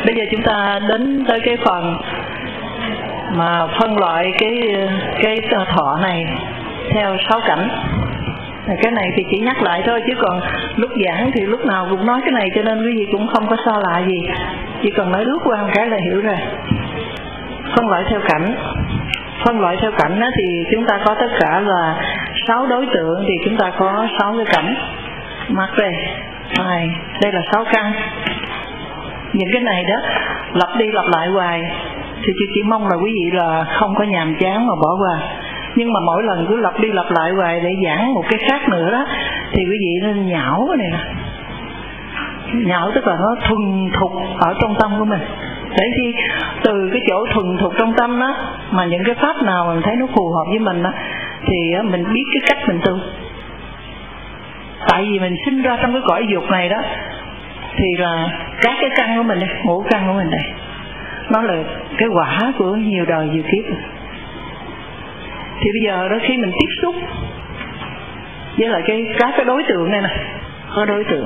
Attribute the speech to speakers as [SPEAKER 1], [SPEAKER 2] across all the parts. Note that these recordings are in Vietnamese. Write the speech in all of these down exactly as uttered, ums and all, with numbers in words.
[SPEAKER 1] Bây giờ chúng ta đến tới cái phần mà phân loại cái cái thọ này theo sáu cảnh. Cái này thì chỉ nhắc lại thôi, chứ còn lúc giảng thì lúc nào cũng nói cái này, cho nên quý vị cũng không có xa lạ gì, chỉ cần nói lướt qua một cái là hiểu rồi. Phân loại theo cảnh. Phân loại theo cảnh đó thì chúng ta có tất cả là sáu đối tượng, thì chúng ta có sáu cái cảnh. Mắt đây, này, đây là sáu căn. Những cái này đó lặp đi lặp lại hoài, thì chị chỉ mong là quý vị là không có nhàm chán mà bỏ qua. Nhưng mà mỗi lần cứ lặp đi lặp lại hoài để giảng một cái khác nữa đó, thì quý vị nên nhão cái này nè. Nhão tức là nó thuần thục ở trong tâm của mình. Để khi từ cái chỗ thuần thục trong tâm đó, mà những cái pháp nào mình thấy nó phù hợp với mình đó, thì mình biết cái cách mình tu. Tại vì mình sinh ra trong cái cõi dục này đó, thì là các cái căn của mình đây, ngũ căn của mình đây, nó là cái quả của nhiều đời nhiều kiếp. Thì bây giờ đó, khi mình tiếp xúc với lại cái các cái đối tượng này nè, có đối tượng,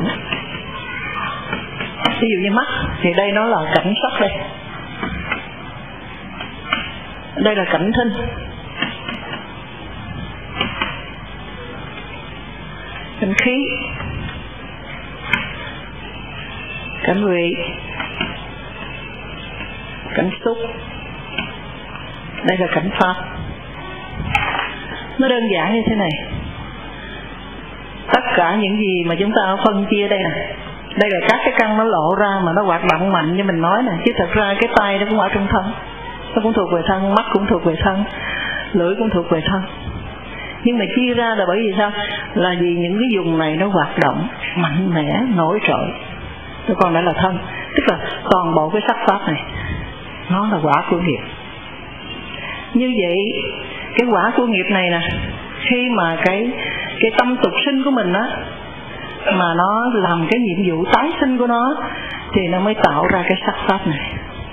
[SPEAKER 1] ví dụ như mắt thì đây nó là cảnh sắc đây, đây là cảnh thinh, cảnh khí, cảnh vị, cảnh xúc, đây là cảnh pháp. Nó đơn giản như thế này. Tất cả những gì mà chúng ta phân chia đây nè, đây là các cái căn nó lộ ra mà nó hoạt động mạnh như mình nói nè, chứ thật ra cái tay nó cũng ở trong thân, nó cũng thuộc về thân, mắt cũng thuộc về thân, lưỡi cũng thuộc về thân. Nhưng mà chia ra là bởi vì sao? Là vì những cái vùng này nó hoạt động mạnh mẽ, nổi trội, nó còn lại là thân. Tức là toàn bộ cái sắc pháp này nó là quả của nghiệp. Như vậy cái quả của nghiệp này nè, khi mà cái cái tâm tục sinh của mình á, mà nó làm cái nhiệm vụ tái sinh của nó, thì nó mới tạo ra cái sắc pháp này.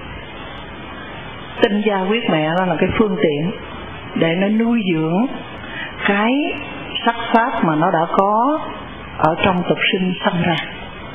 [SPEAKER 1] Tinh gia huyết mẹ nó là cái phương tiện để nó nuôi dưỡng cái sắc pháp mà nó đã có ở trong tục sinh sanh ra,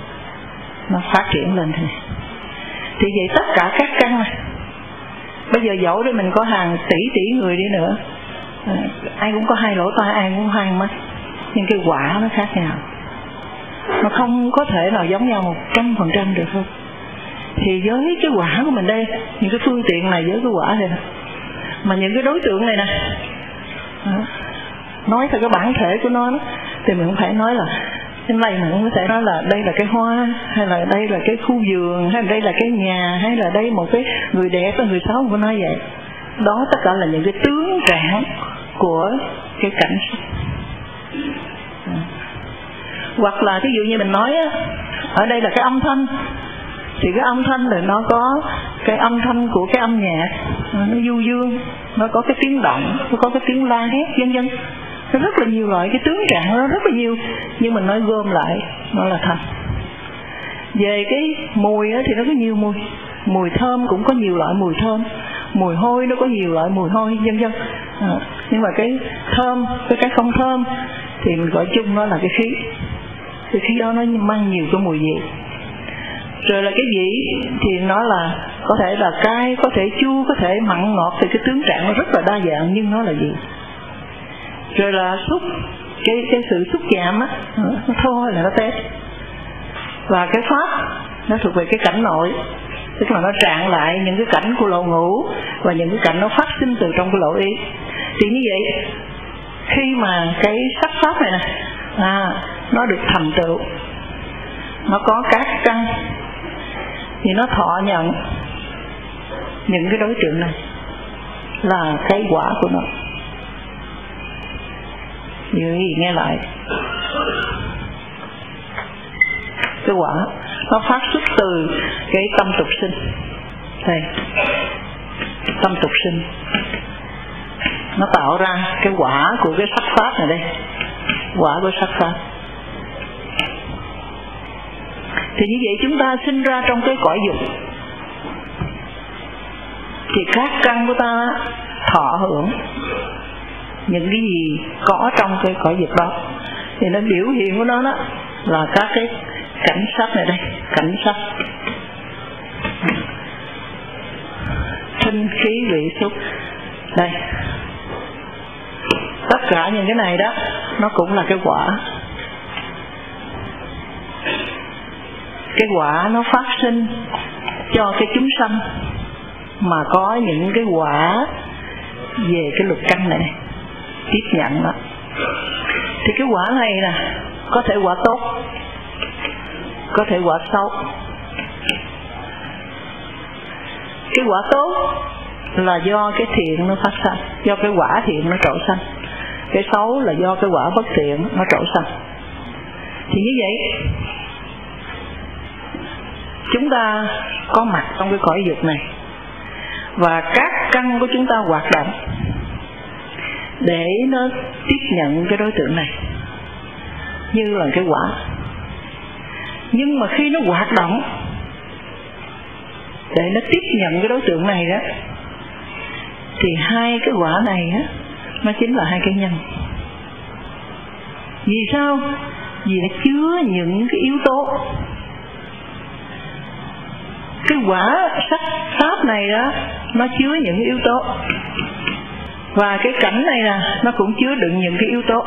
[SPEAKER 1] nó phát triển lên thế này. Thì vậy tất cả các căn này, bây giờ dẫu để mình có hàng tỷ tỷ người đi nữa, à, ai cũng có hai lỗ tai, ai cũng hai mắt, nhưng cái quả nó khác nhau, nó không có thể nào giống nhau một trăm phần trăm được không? Thì với cái quả của mình đây, những cái phương tiện này với cái quả này nè, mà những cái đối tượng này nè, à, nói theo cái bản thể của nó đó, thì mình không phải nói là trên này, mình không có thể nói là đây là cái hoa, hay là đây là cái khu vườn, hay là đây là cái nhà, hay là đây một cái người đẹp hay người xấu, không có nói vậy. Đó tất cả là những cái tướng trạng của cái cảnh sắc. À. Hoặc là ví dụ như mình nói á, ở đây là cái âm thanh, thì cái âm thanh là nó có cái âm thanh của cái âm nhạc, nó du dương, nó có cái tiếng động, nó có cái tiếng la hét, vân vân. Nó rất là nhiều loại cái tướng trạng, nó rất là nhiều, nhưng mình nói gom lại nó là thanh. Về cái mùi thì nó có nhiều mùi, mùi thơm cũng có nhiều loại mùi thơm, mùi hôi nó có nhiều loại mùi hôi, vân vân. À, nhưng mà cái thơm với cái không thơm thì mình gọi chung nó là cái khí. Cái khí đó nó mang nhiều cái mùi vị. Rồi là cái vị thì nó là có thể là cay, có thể chua, có thể mặn ngọt, thì cái tướng trạng nó rất là đa dạng, nhưng nó là gì? Rồi là xúc, cái cái sự xúc chạm á, nó thôi là nó tét. Và cái pháp nó thuộc về cái cảnh nội, tức là nó trạng lại những cái cảnh của lộ ngũ và những cái cảnh nó phát sinh từ trong cái lộ ý. Thì như vậy, khi mà cái sắc pháp này nè, à, nó được thành tựu, nó có các căn, thì nó thọ nhận những cái đối tượng này là cái quả của nó. Như gì nghe lại, cái quả nó phát xuất từ cái tâm tục sinh. Đây, tâm tục sinh nó tạo ra cái quả của cái sắc pháp này đây, quả của sắc pháp. Thì như vậy chúng ta sinh ra trong cái cõi dục, thì các căn của ta thọ hưởng những cái gì có trong cái cõi dục đó, thì nó biểu hiện của nó đó là các cái cảnh sắc này đây, cảnh sắc. lụy xúc. Đây, tất cả những cái này đó nó cũng là cái quả. Cái quả nó phát sinh cho cái chúng sanh mà có những cái quả về cái lục căn này, này tiếp nhận đó. Thì cái quả này nè, có thể quả tốt, có thể quả xấu. Cái quả tốt là do cái thiện nó phát sanh, do cái quả thiện nó trổ sanh. Cái xấu là do cái quả bất thiện nó trổ sanh. Thì như vậy, chúng ta có mặt trong cái cõi dục này, và các căn của chúng ta hoạt động để nó tiếp nhận cái đối tượng này như là cái quả. Nhưng mà khi nó hoạt động để nó tiếp nhận cái đối tượng này đó, thì hai cái quả này á, nó chính là hai cái nhân. Vì sao? Vì nó chứa những cái yếu tố. Cái quả sắc pháp này đó, nó chứa những yếu tố. Và cái cảnh này nè, nó cũng chứa đựng những cái yếu tố.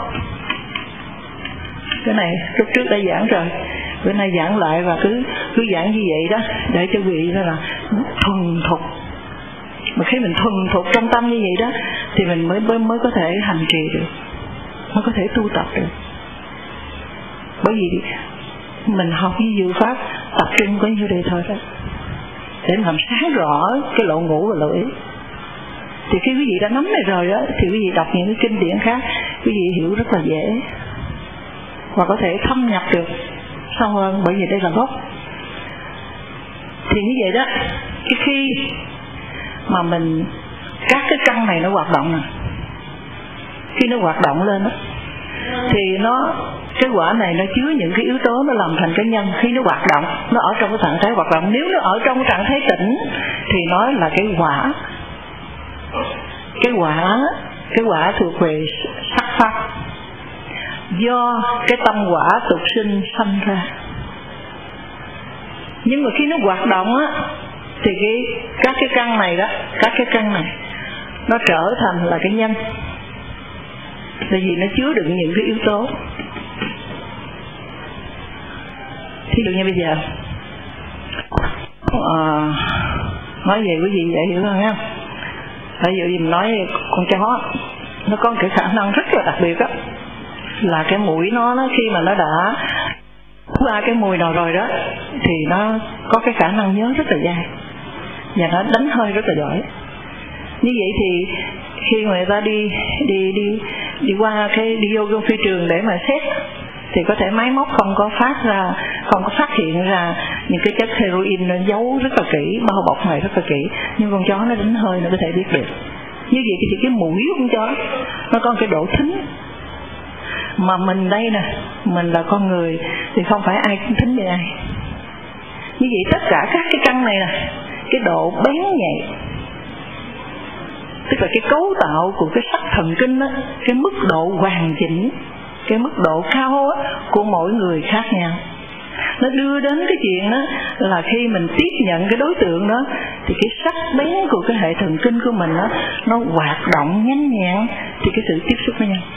[SPEAKER 1] Cái này lúc trước đã giảng rồi, bữa nay giảng lại và cứ cứ giảng như vậy đó, để cho vị đó là thuần thục. Mà khi mình thuần thục trong tâm như vậy đó, thì mình mới mới, mới có thể hành trì được, mới có thể tu tập được. Bởi vì mình học với diệu pháp tập trung có nhiêu đây thôi đó, để làm sáng rõ cái lộ ngũ và lộ ý. Thì khi quý vị đã nắm này rồi đó, thì quý vị đọc những cái kinh điển khác, quý vị hiểu rất là dễ, và có thể thâm nhập được sâu hơn, bởi vì đây là gốc. Thì như vậy đó, cái khi mà mình các cái căn này nó hoạt động nè, khi nó hoạt động lên đó, thì nó cái quả này nó chứa những cái yếu tố, nó làm thành cái nhân. Khi nó hoạt động, nó ở trong cái trạng thái hoạt động. Nếu nó ở trong cái trạng thái tĩnh thì nó là cái quả. Cái quả cái quả thuộc về sắc pháp, do cái tâm quả tục sinh sanh ra. Nhưng mà khi nó hoạt động á, thì cái các cái căn này đó, các cái căn này nó trở thành là cái nhân, tại vì nó chứa đựng những cái yếu tố. Thí dụ như bây giờ à, nói về quý vị dễ hiểu hơn ha. Ví dụ như mình nói con chó, nó có cái khả năng rất là đặc biệt đó, là cái mũi nó, nó khi mà nó đã qua cái mùi nào rồi đó, thì nó có cái khả năng nhớ rất là dài, và nó đánh hơi rất là giỏi. Như vậy thì khi người ta đi đi đi đi qua cái đi vô cái phi trường để mà xét, thì có thể máy móc không có phát ra, không có phát hiện ra những cái chất heroin nó giấu rất là kỹ, bao bọc này rất là kỹ, nhưng con chó nó đánh hơi nó có thể biết được. Như vậy thì cái mũi của con chó nó có cái độ thính, mà mình đây nè, mình là con người thì không phải ai cũng thính như ai. Như vậy tất cả các cái căn này nè, cái độ bén nhạy, tức là cái cấu tạo của cái sắc thần kinh đó, cái mức độ hoàn chỉnh, cái mức độ cao á, của mỗi người khác nhau. Nó đưa đến cái chuyện đó là khi mình tiếp nhận cái đối tượng đó, thì cái sắc bén của cái hệ thần kinh của mình đó, nó hoạt động nhanh nhẹn, thì cái sự tiếp xúc với nhau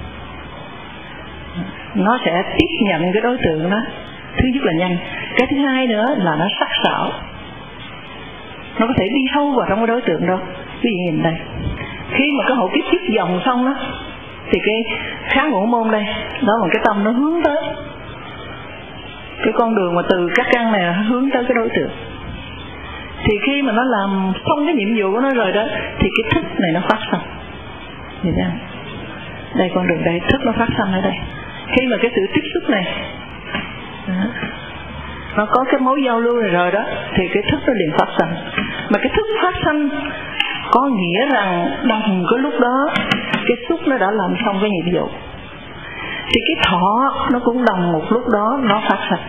[SPEAKER 1] nó sẽ tiếp nhận cái đối tượng đó. Thứ nhất là nhanh, cái thứ hai nữa là nó sắc sảo, nó có thể đi sâu vào trong cái đối tượng đó. Ví dụ nhìn đây, khi mà cái hậu kiếp dứt dòng xong đó, thì cái kháng ngũ môn đây, đó là cái tâm nó hướng tới cái con đường mà từ các căn này hướng tới cái đối tượng. Thì khi mà nó làm xong cái nhiệm vụ của nó rồi đó, thì cái thức này nó phát sinh. Nhìn thấy không? Đây con đường đây, thức nó phát sinh ở đây. Khi mà cái sự tiếp xúc này đó, nó có cái mối giao lưu này rồi đó, thì cái thức nó liền phát sinh. Mà cái thức phát sinh có nghĩa rằng đồng cái lúc đó cái xúc nó đã làm xong cái nhiệm vụ, thì cái thọ nó cũng đồng một lúc đó nó phát sinh.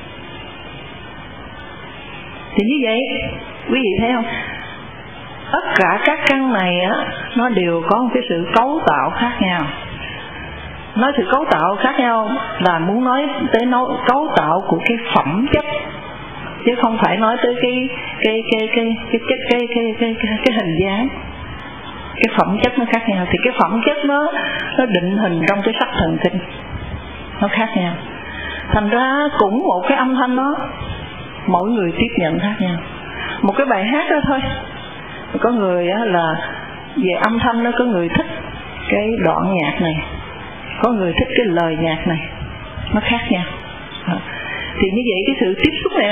[SPEAKER 1] Thì như vậy quý vị thấy không, tất cả các căn này á, nó đều có một cái sự cấu tạo khác nhau. Nói sự cấu tạo khác nhau là muốn nói tới nó cấu tạo của cái phẩm chất, chứ không phải nói tới cái cái cái cái cái cái cái cái cái, cái, cái hình dáng. Cái phẩm chất nó khác nhau, thì cái phẩm chất nó nó định hình trong cái sắc thần kinh nó khác nhau. Thành ra cũng một cái âm thanh đó, mỗi người tiếp nhận khác nhau. Một cái bài hát đó thôi, có người á là về âm thanh nó có người thích cái đoạn nhạc này, có người thích cái lời nhạc này, nó khác nhau. Thì như vậy cái sự tiếp xúc này,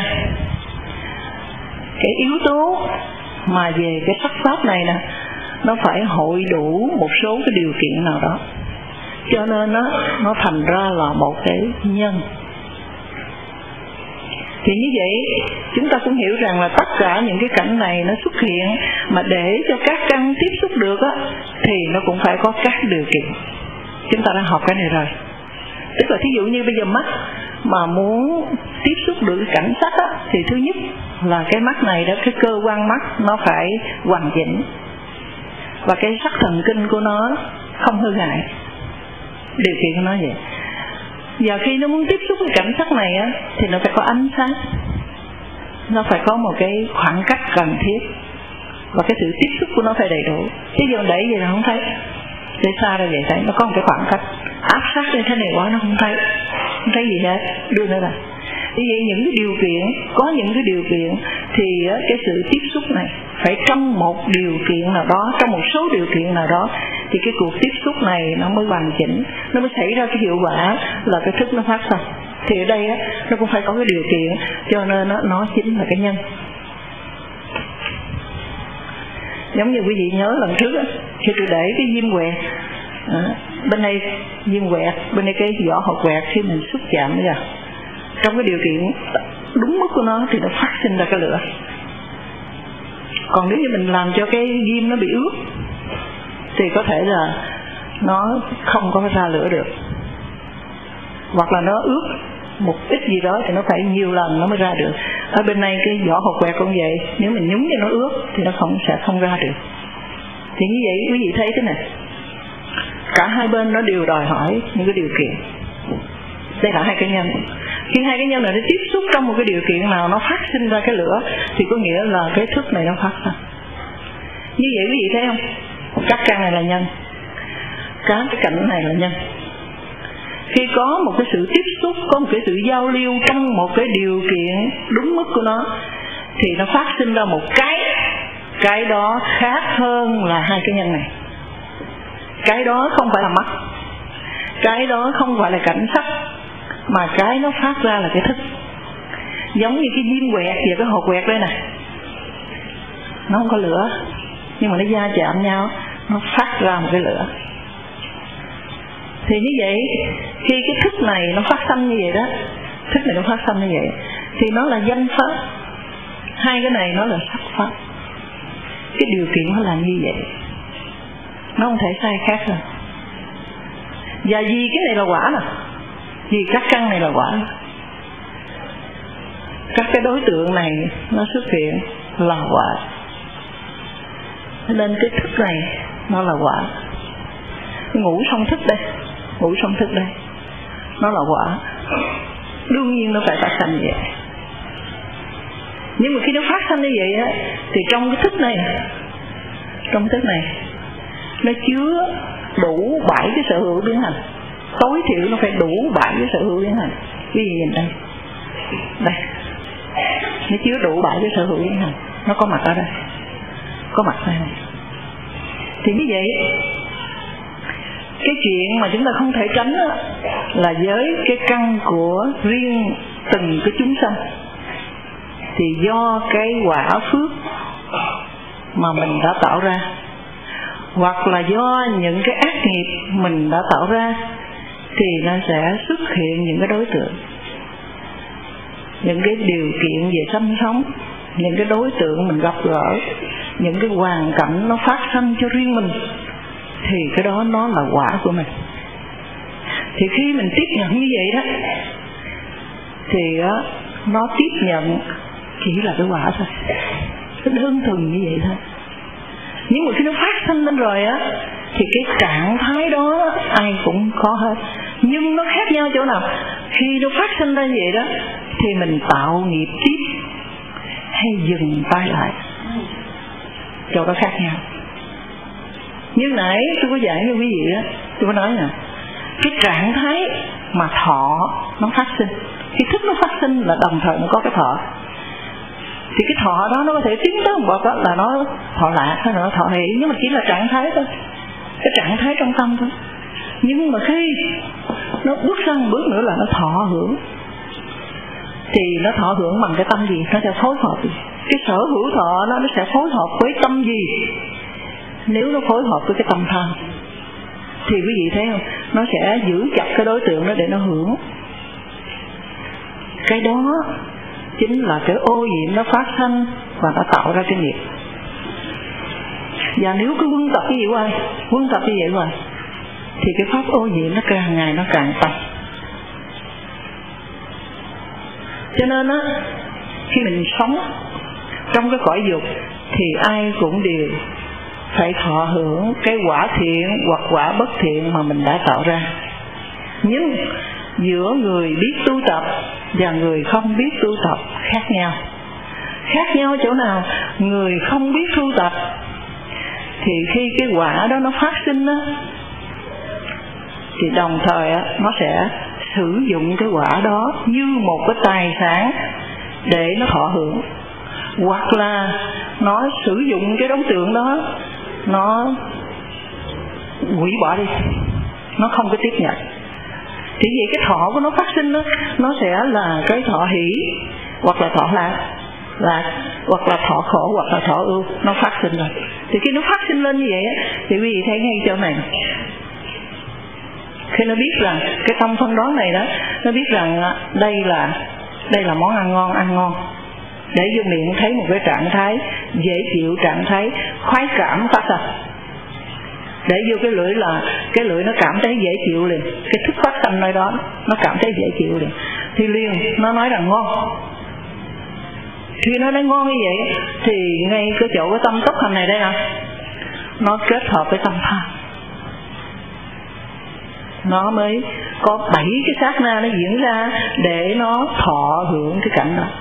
[SPEAKER 1] cái yếu tố mà về cái sắc pháp này nè, nó phải hội đủ một số cái điều kiện nào đó, cho nên nó nó thành ra là một cái nhân. Thì như vậy chúng ta cũng hiểu rằng là tất cả những cái cảnh này nó xuất hiện, mà để cho các căn tiếp xúc được á, thì nó cũng phải có các điều kiện. Chúng ta đã học cái này rồi. Tức là thí dụ như bây giờ mắt mà muốn tiếp xúc được cái cảnh sắc á, thì thứ nhất là cái mắt này đó, cái cơ quan mắt nó phải hoàn chỉnh, và cái sắc thần kinh của nó không hư hại. Điều kiện của nó vậy. Và khi nó muốn tiếp xúc với cảnh sắc này á, thì nó phải có ánh sáng, nó phải có một cái khoảng cách cần thiết, và cái sự tiếp xúc của nó phải đầy đủ. Chứ giờ để vậy là không thấy, để xa ra vậy thấy, nó có một cái khoảng cách. Áp sát như thế này quá nó không thấy, không thấy gì hết, đưa nữa là. Vì vậy những cái điều kiện, có những cái điều kiện thì cái sự tiếp xúc này phải trong một điều kiện nào đó, trong một số điều kiện nào đó, thì cái cuộc tiếp xúc này nó mới hoàn chỉnh, nó mới xảy ra cái hiệu quả là cái thức nó phát sinh. Thì ở đây á, nó cũng phải có cái điều kiện, cho nên nó, nó chính là cái nhân. Giống như quý vị nhớ lần trước á, khi tôi để cái diêm quẹt à, bên đây diêm quẹt, bên đây cái vỏ hột quẹt, khi mình xúc chạm bây giờ, trong cái điều kiện đúng mức của nó thì nó phát sinh ra cái lửa. Còn nếu như mình làm cho cái diêm nó bị ướt thì có thể là nó không có ra lửa được, hoặc là nó ướt một ít gì đó thì nó phải nhiều lần nó mới ra được. Ở bên này cái vỏ hột quẹt cũng vậy, nếu mình nhúng cho nó ướt thì nó không sẽ không ra được. Thì như vậy quý vị thấy thế này, cả hai bên nó đều đòi hỏi những cái điều kiện. Đây là hai cái nhân. Khi hai cái nhân này nó tiếp xúc trong một cái điều kiện nào, nó phát sinh ra cái lửa, thì có nghĩa là cái thức này nó phát ra. Như vậy quý vị thấy không? Các căn này là nhân, các cái cảnh này là nhân. Khi có một cái sự tiếp xúc, có một cái sự giao lưu trong một cái điều kiện đúng mức của nó, thì nó phát sinh ra một cái, cái đó khác hơn là hai cái nhân này. Cái đó không phải là mắt, cái đó không phải là cảnh sắc, mà cái nó phát ra là cái thức. Giống như cái diêm quẹt và cái hột quẹt đây nè, nó không có lửa, nhưng mà nó va chạm nhau, nó phát ra một cái lửa. Thì như vậy, khi cái thức này nó phát sinh như vậy đó, thức này nó phát sinh như vậy, thì nó là danh pháp. Hai cái này nó là sắc pháp. Cái điều kiện nó là như vậy, nó không thể sai khác rồi. Và vì cái này là quả nè, vì các căn này là quả, các cái đối tượng này nó xuất hiện là quả, nên cái thức này nó là quả. Ngủ xong thức đây, ngủ xong thức đây, nó là quả, đương nhiên nó phải phát sinh vậy. Nhưng mà khi nó phát sinh như vậy á, thì trong cái thức này, trong thức này nó chứa đủ bảy cái sở hữu biến hành. Tối thiểu nó phải đủ bảy cái sở hữu biến hành. Quý vị nhìn đây, đây, nó chứa đủ bảy cái sở hữu biến hành, nó có mặt ở đây, có mặt ở đây. Thì như vậy, cái chuyện mà chúng ta không thể tránh đó, là với cái căn của riêng từng cái chúng sanh, thì do cái quả phước mà mình đã tạo ra, hoặc là do những cái ác nghiệp mình đã tạo ra, thì nó sẽ xuất hiện những cái đối tượng, những cái điều kiện về sinh sống, những cái đối tượng mình gặp gỡ, những cái hoàn cảnh nó phát sinh cho riêng mình, thì cái đó nó là quả của mình. Thì khi mình tiếp nhận như vậy đó, thì đó, nó tiếp nhận chỉ là cái quả thôi, nó đơn thuần như vậy thôi. Nhưng mà khi nó phát sinh lên rồi á, thì cái trạng thái đó ai cũng có hết. Nhưng nó khác nhau chỗ nào? Khi nó phát sinh ra vậy đó, thì mình tạo nghiệp tiếp hay dừng tay lại, chỗ đó khác nhau. Như nãy tôi có dạy cho quý vị á, tôi có nói nè, cái trạng thái mà thọ nó phát sinh, cái thức nó phát sinh là đồng thời nó có cái thọ. Thì cái thọ đó nó có thể tiến tới một bậc đó là nó thọ lạc hay là nó thọ hỷ, nhưng mà chỉ là trạng thái thôi, cái trạng thái trong tâm thôi. Nhưng mà khi nó bước sang một bước nữa là nó thọ hưởng, thì nó thọ hưởng bằng cái tâm gì? Nó sẽ phối hợp gì? Cái sở hữu thọ nó, nó sẽ phối hợp với tâm gì? Nếu nó phối hợp với cái tâm tham thì quý vị thấy không? Nó sẽ giữ chặt cái đối tượng đó để nó hưởng. Cái đó chính là cái ô nhiễm nó phát sinh và nó tạo ra cái nghiệp. Và nếu cứ quân tập như vậy hoài, quân tập như vậy hoài, thì cái pháp ô nhiễm nó càng ngày nó càng tăng. Cho nên á, khi mình sống trong cái cõi dục thì ai cũng đều phải thọ hưởng cái quả thiện hoặc quả bất thiện mà mình đã tạo ra. Nhưng giữa người biết tu tập và người không biết tu tập khác nhau. Khác nhau chỗ nào? Người không biết tu tập thì khi cái quả đó nó phát sinh á, thì đồng thời á, nó sẽ sử dụng cái quả đó như một cái tài sản để nó thọ hưởng, hoặc là nó sử dụng cái đối tượng đó, nó hủy bỏ đi, nó không có tiếp nhận. Thì vậy cái thọ của nó phát sinh đó, nó sẽ là cái thọ hỷ, hoặc là thọ lạc, lạc hoặc là thọ khổ, hoặc là thọ ưu, nó phát sinh rồi. Thì khi nó phát sinh lên như vậy á, thì quý vị thấy ngay chỗ này, khi nó biết rằng cái tâm phân đoán này đó, nó biết rằng đây là đây là món ăn ngon, ăn ngon, để vô miệng thấy một cái trạng thái dễ chịu, trạng thái khoái cảm phát sinh. Để vô cái lưỡi là cái lưỡi nó cảm thấy dễ chịu liền, cái thức phát sinh nơi đó nó cảm thấy dễ chịu liền, thì liền nó nói rằng ngon. Khi nó nói ngon như vậy thì ngay cái chỗ cái tâm tốc hành này đây nè, nó kết hợp với tâm tham, nó mới có bảy cái sát na nó diễn ra để nó thọ hưởng cái cảnh đó.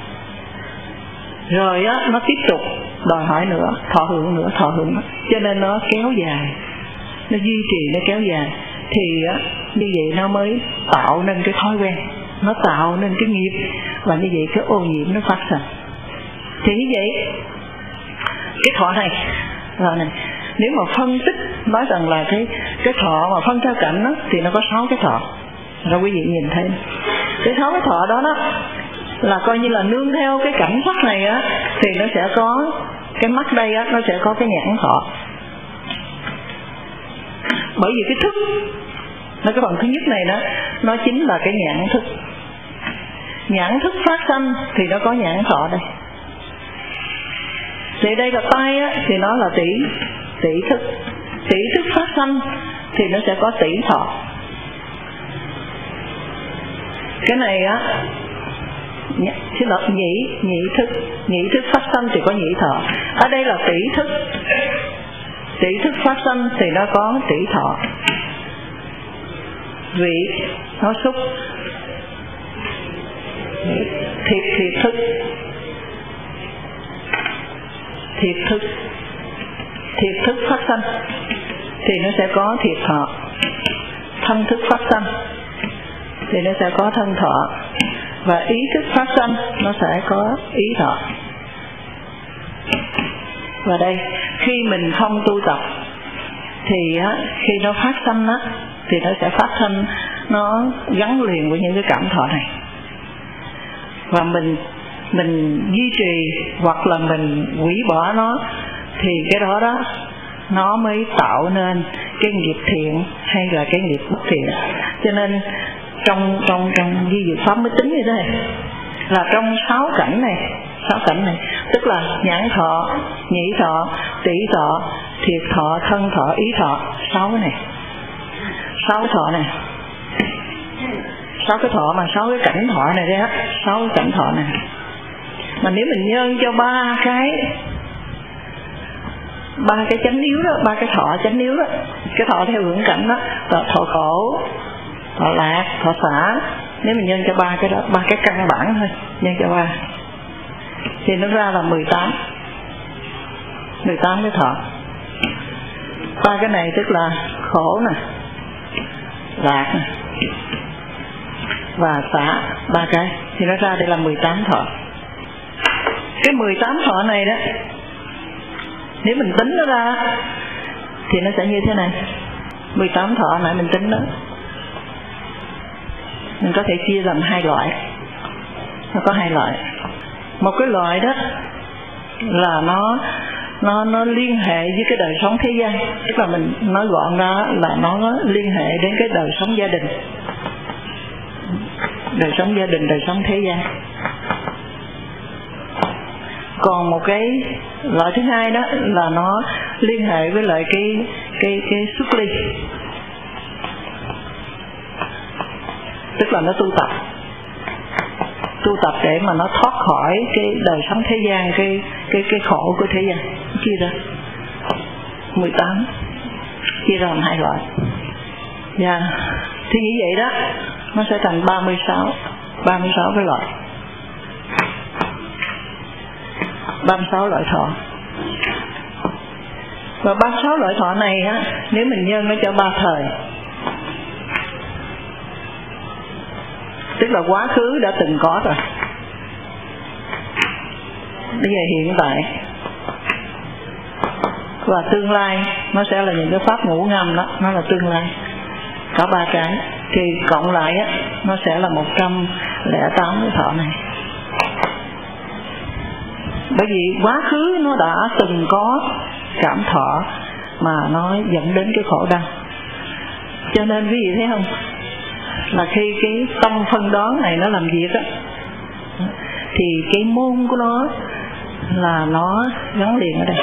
[SPEAKER 1] Rồi á, nó tiếp tục đòi hỏi nữa, thọ hưởng nữa, thọ hưởng nữa. Cho nên nó kéo dài, nó duy trì, nó kéo dài. Thì á, như vậy nó mới tạo nên cái thói quen, nó tạo nên cái nghiệp, và như vậy cái ô nhiễm nó phát sinh. Thì như vậy cái thọ này, thọ này nếu mà phân tích nói rằng là cái cái thọ mà phân theo cảnh đó, thì nó có sáu cái thọ. Rồi quý vị nhìn thấy cái sáu cái thọ đó đó là coi như là nương theo cái cảnh sắc này á, thì nó sẽ có cái mắt đây á, nó sẽ có cái nhãn thọ. Bởi vì cái thức, nó cái phần thứ nhất này đó, nó chính là cái nhãn thức. Nhãn thức phát sinh thì nó có nhãn thọ đây. Thì đây là tay á, thì nó là tỷ tỷ thức. Tỷ thức phát sinh thì nó sẽ có tỷ thọ. Cái này á, xin lỗi, nhĩ nhĩ thức, nhĩ thức phát sinh thì có nhĩ thọ. Ở đây là tỷ thức, tỷ thức phát sinh thì nó có tỷ thọ. Vị nó xúc, thiệt thiệt thức, thiệt thức, thiệt thức phát sinh thì nó sẽ có thiệt thọ. Thân thức phát sinh thì nó sẽ có thân thọ, và ý thức phát sinh nó sẽ có ý thọ. Và đây, khi mình không tu tập thì á, khi nó phát sinh á, thì nó sẽ phát sinh, nó gắn liền với những cái cảm thọ này. Và mình mình duy trì hoặc là mình hủy bỏ nó, thì cái đó đó nó mới tạo nên cái nghiệp thiện hay là cái nghiệp bất thiện. Cho nên trong trong trong di diệu pháp mới tính như thế này, là trong sáu cảnh này, sáu cảnh này tức là nhãn thọ, nhĩ thọ, tỷ thọ, thiệt thọ, thân thọ, ý thọ, sáu cái này, sáu thọ này, sáu cái thọ mà sáu cái cảnh thọ này đấy á, sáu cái cảnh thọ này. Mà nếu mình nhân cho ba cái ba cái chánh yếu đó, ba cái thọ chánh yếu đó, cái thọ theo hưởng cảnh đó là thọ khổ, thọ lạc, thọ xả. Nếu mình nhân cho ba cái đó, ba cái căn bản thôi, nhân cho ba, thì nó ra là mười tám mười tám cái thọ. Ba cái này tức là khổ nè, lạc nè và xả, ba cái thì nó ra đây là mười tám thọ. Cái mười tám thọ này đó, nếu mình tính nó ra thì nó sẽ như thế này. Mười tám thọ nãy mình tính đó, mình có thể chia làm hai loại. Nó có hai loại. Một cái loại đó là nó nó nó liên hệ với cái đời sống thế gian, tức là mình nói gọn ra là nó liên hệ đến cái đời sống gia đình, đời sống gia đình, đời sống thế gian. Còn một cái loại thứ hai đó là nó liên hệ với lại cái cái cái xuất ly, tức là nó tu tập tu tập để mà nó thoát khỏi cái đời sống thế gian, cái cái cái khổ của thế gian. Chia ra mười tám, chia ra làm hai loại. Dạ, thì như vậy đó nó sẽ thành ba mươi sáu, ba mươi sáu cái loại, ba mươi sáu loại thọ. Và ba mươi sáu loại thọ này á, nếu mình nhân nó cho ba thời, tức là quá khứ đã từng có rồi, bây giờ hiện tại và tương lai, nó sẽ là những cái pháp ngũ ngầm đó, nó là tương lai, cả ba cái thì cộng lại á, nó sẽ là một trăm lẻ tám cái thọ này. Bởi vì quá khứ nó đã từng có cảm thọ mà nó dẫn đến cái khổ đau. Cho nên quý vị thấy không, là khi cái tâm phân đoán này nó làm việc á, thì cái môn của nó là nó gắn liền ở đây.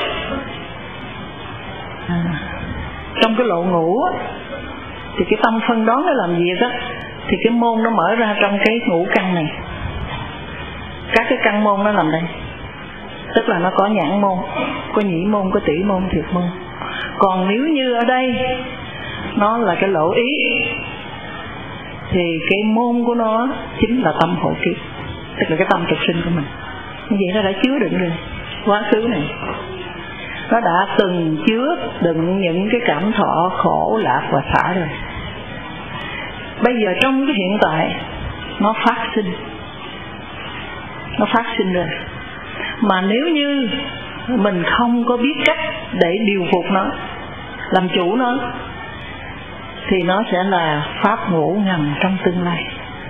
[SPEAKER 1] À, trong cái lộ ngũ á, thì cái tâm phân đoán nó làm việc á, thì cái môn nó mở ra trong cái ngũ căn này. Các cái căn môn nó nằm đây, tức là nó có nhãn môn, có nhĩ môn, có tỷ môn, thiệt môn. Còn nếu như ở đây nó là cái lỗ ý, thì cái môn của nó chính là tâm hộ kiếp, tức là cái tâm trực sinh của mình. Như vậy nó đã chứa đựng rồi quá khứ này, nó đã từng chứa đựng những cái cảm thọ khổ, lạc và xả rồi. Bây giờ trong cái hiện tại nó phát sinh, nó phát sinh rồi. Mà nếu như mình không có biết cách để điều phục nó, làm chủ nó, thì nó sẽ là pháp ngũ ngầm trong tương lai.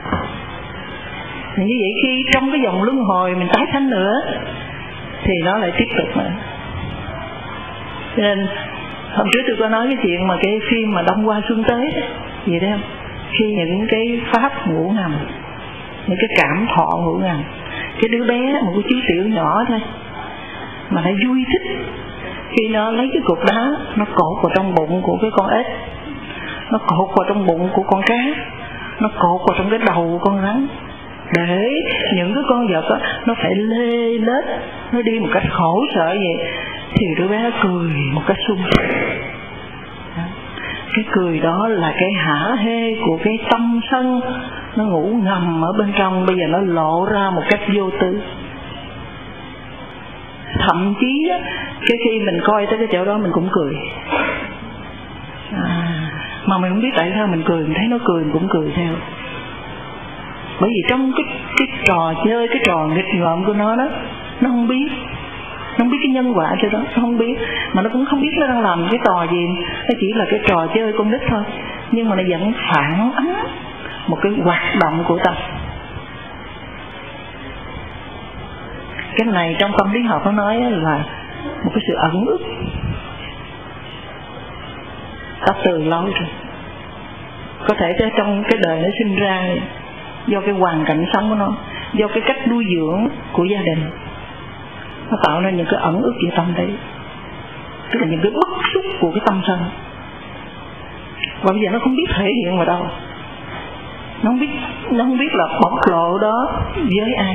[SPEAKER 1] Như vậy khi trong cái dòng luân hồi mình tái sanh nữa, thì nó lại tiếp tục nữa. Cho nên hôm trước tôi có nói cái chuyện mà cái phim mà Đông Qua Xuân Tới đó, gì đấy không? Khi những cái pháp ngũ ngầm, những cái cảm thọ ngũ ngầm, cái đứa bé, một cái chú tiểu nhỏ thôi, mà nó vui thích khi nó lấy cái cục đá, nó cột vào trong bụng của cái con ếch, nó cột vào trong bụng của con cá, nó cột vào trong cái đầu của con rắn, để những cái con vật đó, nó phải lê lết, nó đi một cách khổ sở vậy, thì đứa bé nó cười một cách sung sướng. Cái cười đó là cái hả hê của cái tâm sân, nó ngủ ngầm ở bên trong, bây giờ nó lộ ra một cách vô tư. Thậm chí á, cái khi mình coi tới cái chỗ đó mình cũng cười, à, mà mình không biết tại sao mình cười, mình thấy nó cười mình cũng cười theo. Bởi vì trong cái, cái trò chơi, cái trò nghịch ngợm của nó đó, nó không biết, nó không biết cái nhân quả cho đó, nó không biết, mà nó cũng không biết nó đang làm cái trò gì, nó chỉ là cái trò chơi con nít thôi, nhưng mà nó vẫn phản ánh một cái hoạt động của tâm. Cái này trong tâm lý học nó nói là một cái sự ẩn ức đã từ lâu rồi. Có thể trong cái đời nó sinh ra do cái hoàn cảnh sống của nó, do cái cách nuôi dưỡng của gia đình, nó tạo nên những cái ẩn ức về tâm đấy, tức là những cái bức xúc của cái tâm sân. Và bây giờ nó không biết thể hiện vào đâu, nó không biết, nó không biết là bộc lộ đó với ai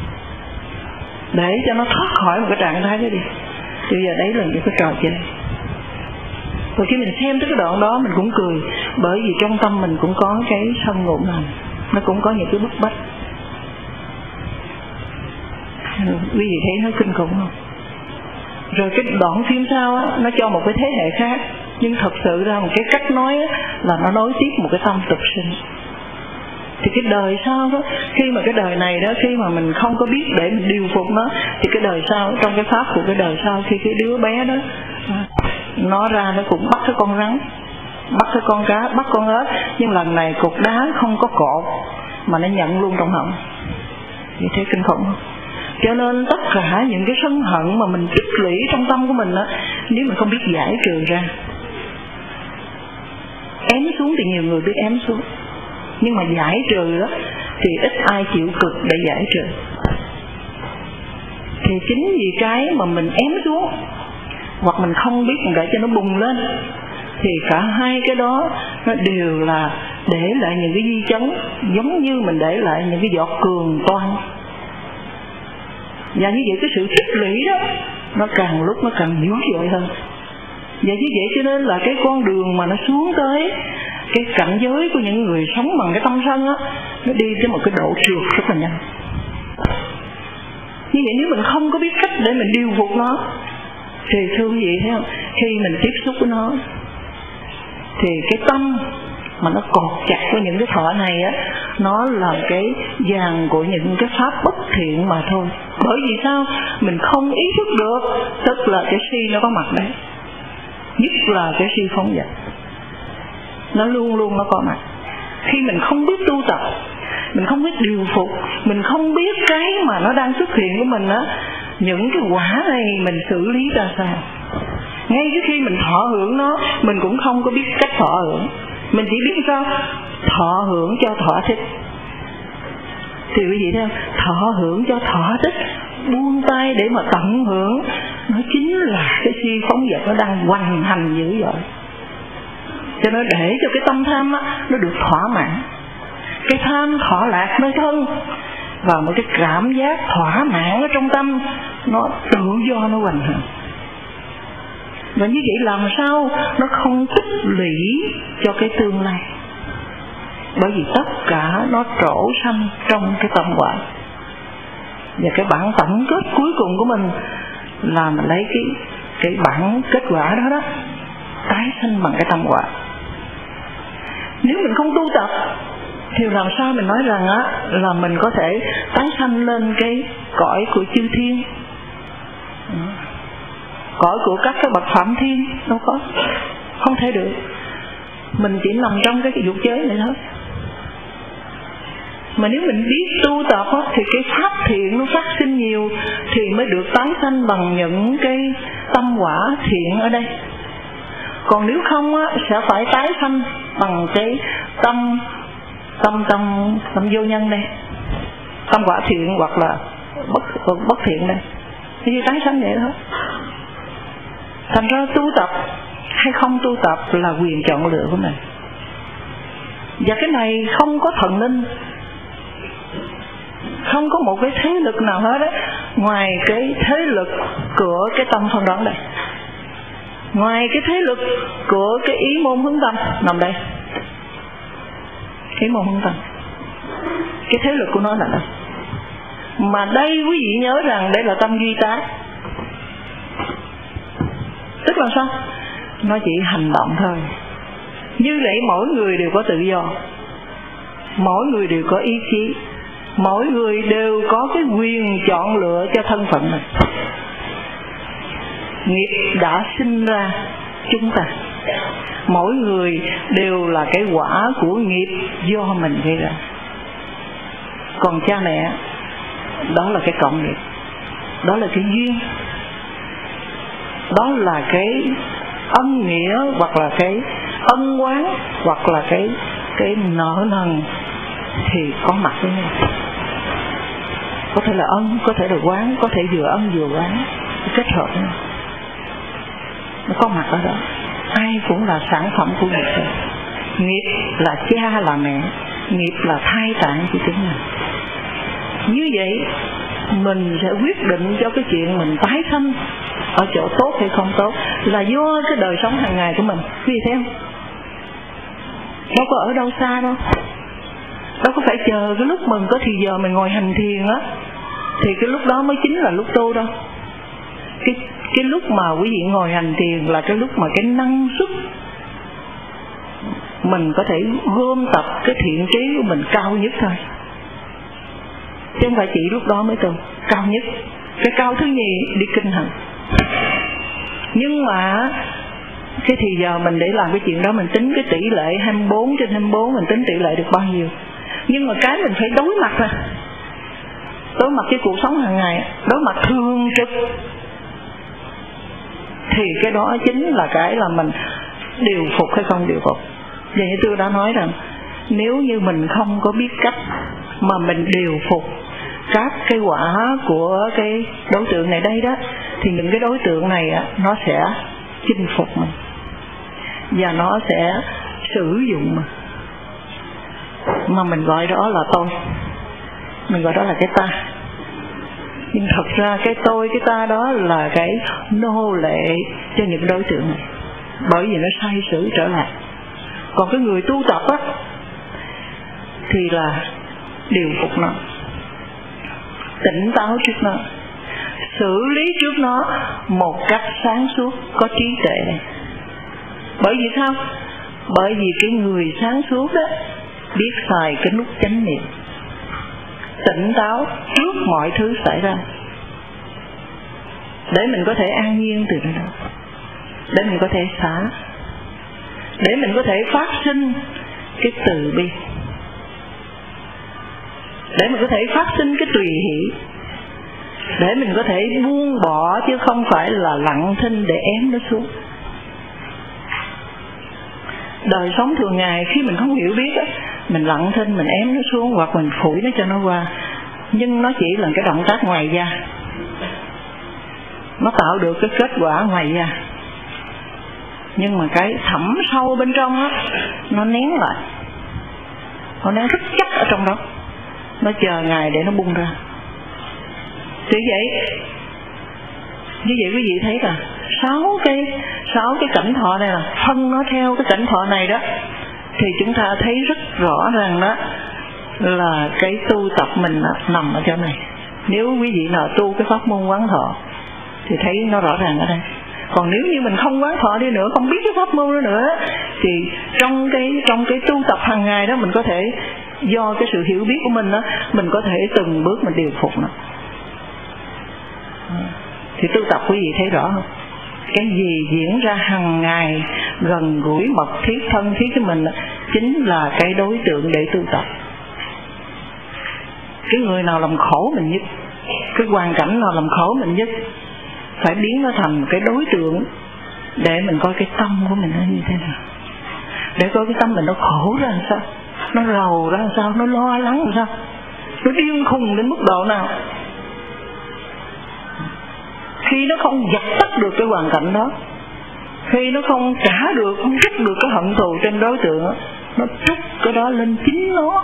[SPEAKER 1] để cho nó thoát khỏi một cái trạng thái đó đi. Thì bây giờ đấy là những cái trò chơi. Rồi khi mình xem tới cái đoạn đó mình cũng cười, bởi vì trong tâm mình cũng có cái sân ngủ ngầm, nó cũng có những cái bức bách. Quý vị thấy nó kinh khủng không? Rồi cái đoạn phim sau á, nó cho một cái thế hệ khác, nhưng thật sự ra một cái cách nói á, là nó nối tiếp một cái tâm tục sinh. Thì cái đời sau đó, khi mà cái đời này đó, khi mà mình không có biết để mình điều phục nó, thì cái đời sau, trong cái pháp của cái đời sau, khi cái đứa bé đó nó ra nó cũng bắt cái con rắn, bắt cái con cá, bắt con ếch, nhưng lần này cục đá không có cột mà nó nhận luôn trong họng. Như thế kinh khủng không? Cho nên tất cả những cái sân hận mà mình tích lũy trong tâm của mình á, nếu mình không biết giải trừ ra, ém xuống thì nhiều người biết ém xuống, nhưng mà giải trừ đó thì ít ai chịu cực để giải trừ. Thì chính vì cái mà mình ém xuống hoặc mình không biết để cho nó bùng lên, thì cả hai cái đó nó đều là để lại những cái di chấn, giống như mình để lại những cái giọt cường toan. Và như vậy cái sự tích lũy đó nó càng lúc nó càng dữ dội hơn. Và như vậy cho nên là cái con đường mà nó xuống tới cái cảnh giới của những người sống bằng cái tâm sân á, nó đi tới một cái độ trượt rất là nhanh. Như vậy nếu mình không có biết cách để mình điều phục nó, thì thưa quý vị thấy không, khi mình tiếp xúc với nó thì cái tâm mà nó cột chặt với những cái thọ này á, nó là cái vàng của những cái pháp bất thiện mà thôi. Bởi vì sao? Mình không ý thức được, tức là cái si nó có mặt đấy, nhất là cái si phóng dật, nó luôn luôn nó có mặt. Khi mình không biết tu tập, mình không biết điều phục, mình không biết cái mà nó đang xuất hiện của mình á, những cái quả này mình xử lý ra sao. Ngay cái khi mình thọ hưởng nó, mình cũng không có biết cách thọ hưởng, mình chỉ biết sao thọ hưởng cho thỏa thích. Thì quý vị thấy không? Thọ hưởng cho thỏa thích, buông tay để mà tận hưởng, nó chính là cái si phóng dật nó đang hoành hành dữ dội. Cho nó để cho cái tâm tham á, nó được thỏa mãn. Cái tham thọ lạc nơi thân và một cái cảm giác thỏa mãn ở trong tâm, nó tự do nó hoành hành. Và như vậy làm sao nó không tích lũy cho cái tương lai. Bởi vì tất cả nó trổ sanh trong cái tâm quả. Và cái bản tổng kết cuối cùng của mình là mình lấy cái, cái bản kết quả đó đó, tái sanh bằng cái tâm quả. Nếu mình không tu tập thì làm sao mình nói rằng á, là mình có thể tái sanh lên cái cõi của chư thiên, cõi của các cái bậc phạm thiên? Đâu có, không thể được. Mình chỉ nằm trong cái dục giới này thôi. Mà nếu mình biết tu tập á, thì cái pháp thiện nó phát sinh nhiều, thì mới được tái sanh bằng những cái tâm quả thiện ở đây. Còn nếu không á, sẽ phải tái sanh bằng cái tâm tâm tâm tâm vô nhân đây, tâm quả thiện hoặc là bất bất thiện đây, thì tái sanh vậy thôi. Thành ra tu tập hay không tu tập là quyền chọn lựa của mình. Và cái này không có thần linh, không có một cái thế lực nào hết á, ngoài cái thế lực của cái tâm phân đoán đây, ngoài cái thế lực của cái ý môn hướng tâm nằm đây. Ý môn hướng tâm, cái thế lực của nó là đây. Mà đây quý vị nhớ rằng đây là tâm duy tác. Tức là sao? Nó chỉ hành động thôi. Như vậy mỗi người đều có tự do, mỗi người đều có ý chí, mỗi người đều có cái quyền chọn lựa cho thân phận mình. Nghiệp đã sinh ra chúng ta, mỗi người đều là cái quả của nghiệp do mình gây ra. Còn cha mẹ, đó là cái cộng nghiệp, đó là cái duyên, đó là cái ân nghĩa, hoặc là cái ân oán, hoặc là cái cái nợ nần thì có mặt với nhau. Có thể là ân, có thể là oán, có thể vừa ân vừa oán kết hợp nhau. Nó có mặt ở đó. Ai cũng là sản phẩm của nghiệp. Nghiệp là cha là mẹ, nghiệp là thai tạng của chính mình. Như vậy mình sẽ quyết định cho cái chuyện mình tái sanh ở chỗ tốt hay không tốt là do cái đời sống hàng ngày của mình. Quý vị thấy không? Đâu có ở đâu xa đâu. Đâu có phải chờ cái lúc mình có thì giờ mình ngồi hành thiền á thì cái lúc đó mới chính là lúc tu đâu. Cái, cái lúc mà quý vị ngồi hành thiền là cái lúc mà cái năng suất mình có thể gom tập cái thiện trí của mình cao nhất thôi, chứ không phải chỉ lúc đó mới tu. Cao nhất, cái cao thứ nhì đi kinh hành. Nhưng mà cái thì giờ mình để làm cái chuyện đó, mình tính cái tỷ lệ hai mươi bốn trên hai mươi bốn, mình tính tỷ lệ được bao nhiêu. Nhưng mà cái mình phải đối mặt ra, đối mặt với cuộc sống hàng ngày, đối mặt thường trực, thì cái đó chính là cái là mình điều phục hay không điều phục. Vậy như tôi đã nói rằng, nếu như mình không có biết cách mà mình điều phục các cái quả của cái đối tượng này đây đó, thì những cái đối tượng này nó sẽ chinh phục mình và nó sẽ sử dụng mình. Mà mình gọi đó là tôi, mình gọi đó là cái ta. Nhưng thật ra cái tôi, cái ta đó là cái nô lệ cho những đối tượng này, bởi vì nó sai sử trở lại. Còn cái người tu tập á thì là điều phục nó, tỉnh táo trước nó, xử lý trước nó một cách sáng suốt, có trí tuệ. Bởi vì sao? Bởi vì cái người sáng suốt đó biết xài cái nút chánh niệm, tỉnh táo trước mọi thứ xảy ra, để mình có thể an nhiên từ đó, để mình có thể xả, để mình có thể phát sinh cái từ bi, để mình có thể phát sinh cái tùy hỷ, để mình có thể buông bỏ chứ không phải là lặng thinh để ém nó xuống. Đời sống thường ngày khi mình không hiểu biết á, mình lặng thinh, mình ém nó xuống hoặc mình phủi nó cho nó qua. Nhưng nó chỉ là cái động tác ngoài da, nó tạo được cái kết quả ngoài da, nhưng mà cái thẳm sâu bên trong á, nó nén lại, nó nén rất chắc ở trong đó, nó chờ ngày để nó bung ra. Thì vậy, như vậy quý vị thấy là sáu cái sáu cái cảnh thọ này là phân nó theo cái cảnh thọ này đó, thì chúng ta thấy rất rõ ràng đó là cái tu tập mình nằm ở chỗ này. Nếu quý vị nào tu cái pháp môn quán thọ thì thấy nó rõ ràng ở đây. Còn nếu như mình không quán thọ đi nữa, không biết cái pháp môn đó nữa, thì trong cái trong cái tu tập hàng ngày đó, mình có thể do cái sự hiểu biết của mình đó, mình có thể từng bước mình điều phục nó. Thì tu tập quý vị thấy rõ không? Cái gì diễn ra hàng ngày gần gũi mật thiết thân thiết với mình chính là cái đối tượng để tu tập. Cái người nào làm khổ mình nhất, cái hoàn cảnh nào làm khổ mình nhất, phải biến nó thành cái đối tượng để mình coi cái tâm của mình nó như thế nào, để coi cái tâm mình nó khổ ra làm sao, nó rầu ra làm sao, nó lo lắng làm sao, nó điên khùng đến mức độ nào. Khi nó không dập tắt được cái hoàn cảnh đó, khi nó không trả được, không trút được cái hận thù trên đối tượng đó, nó trút cái đó lên chính nó,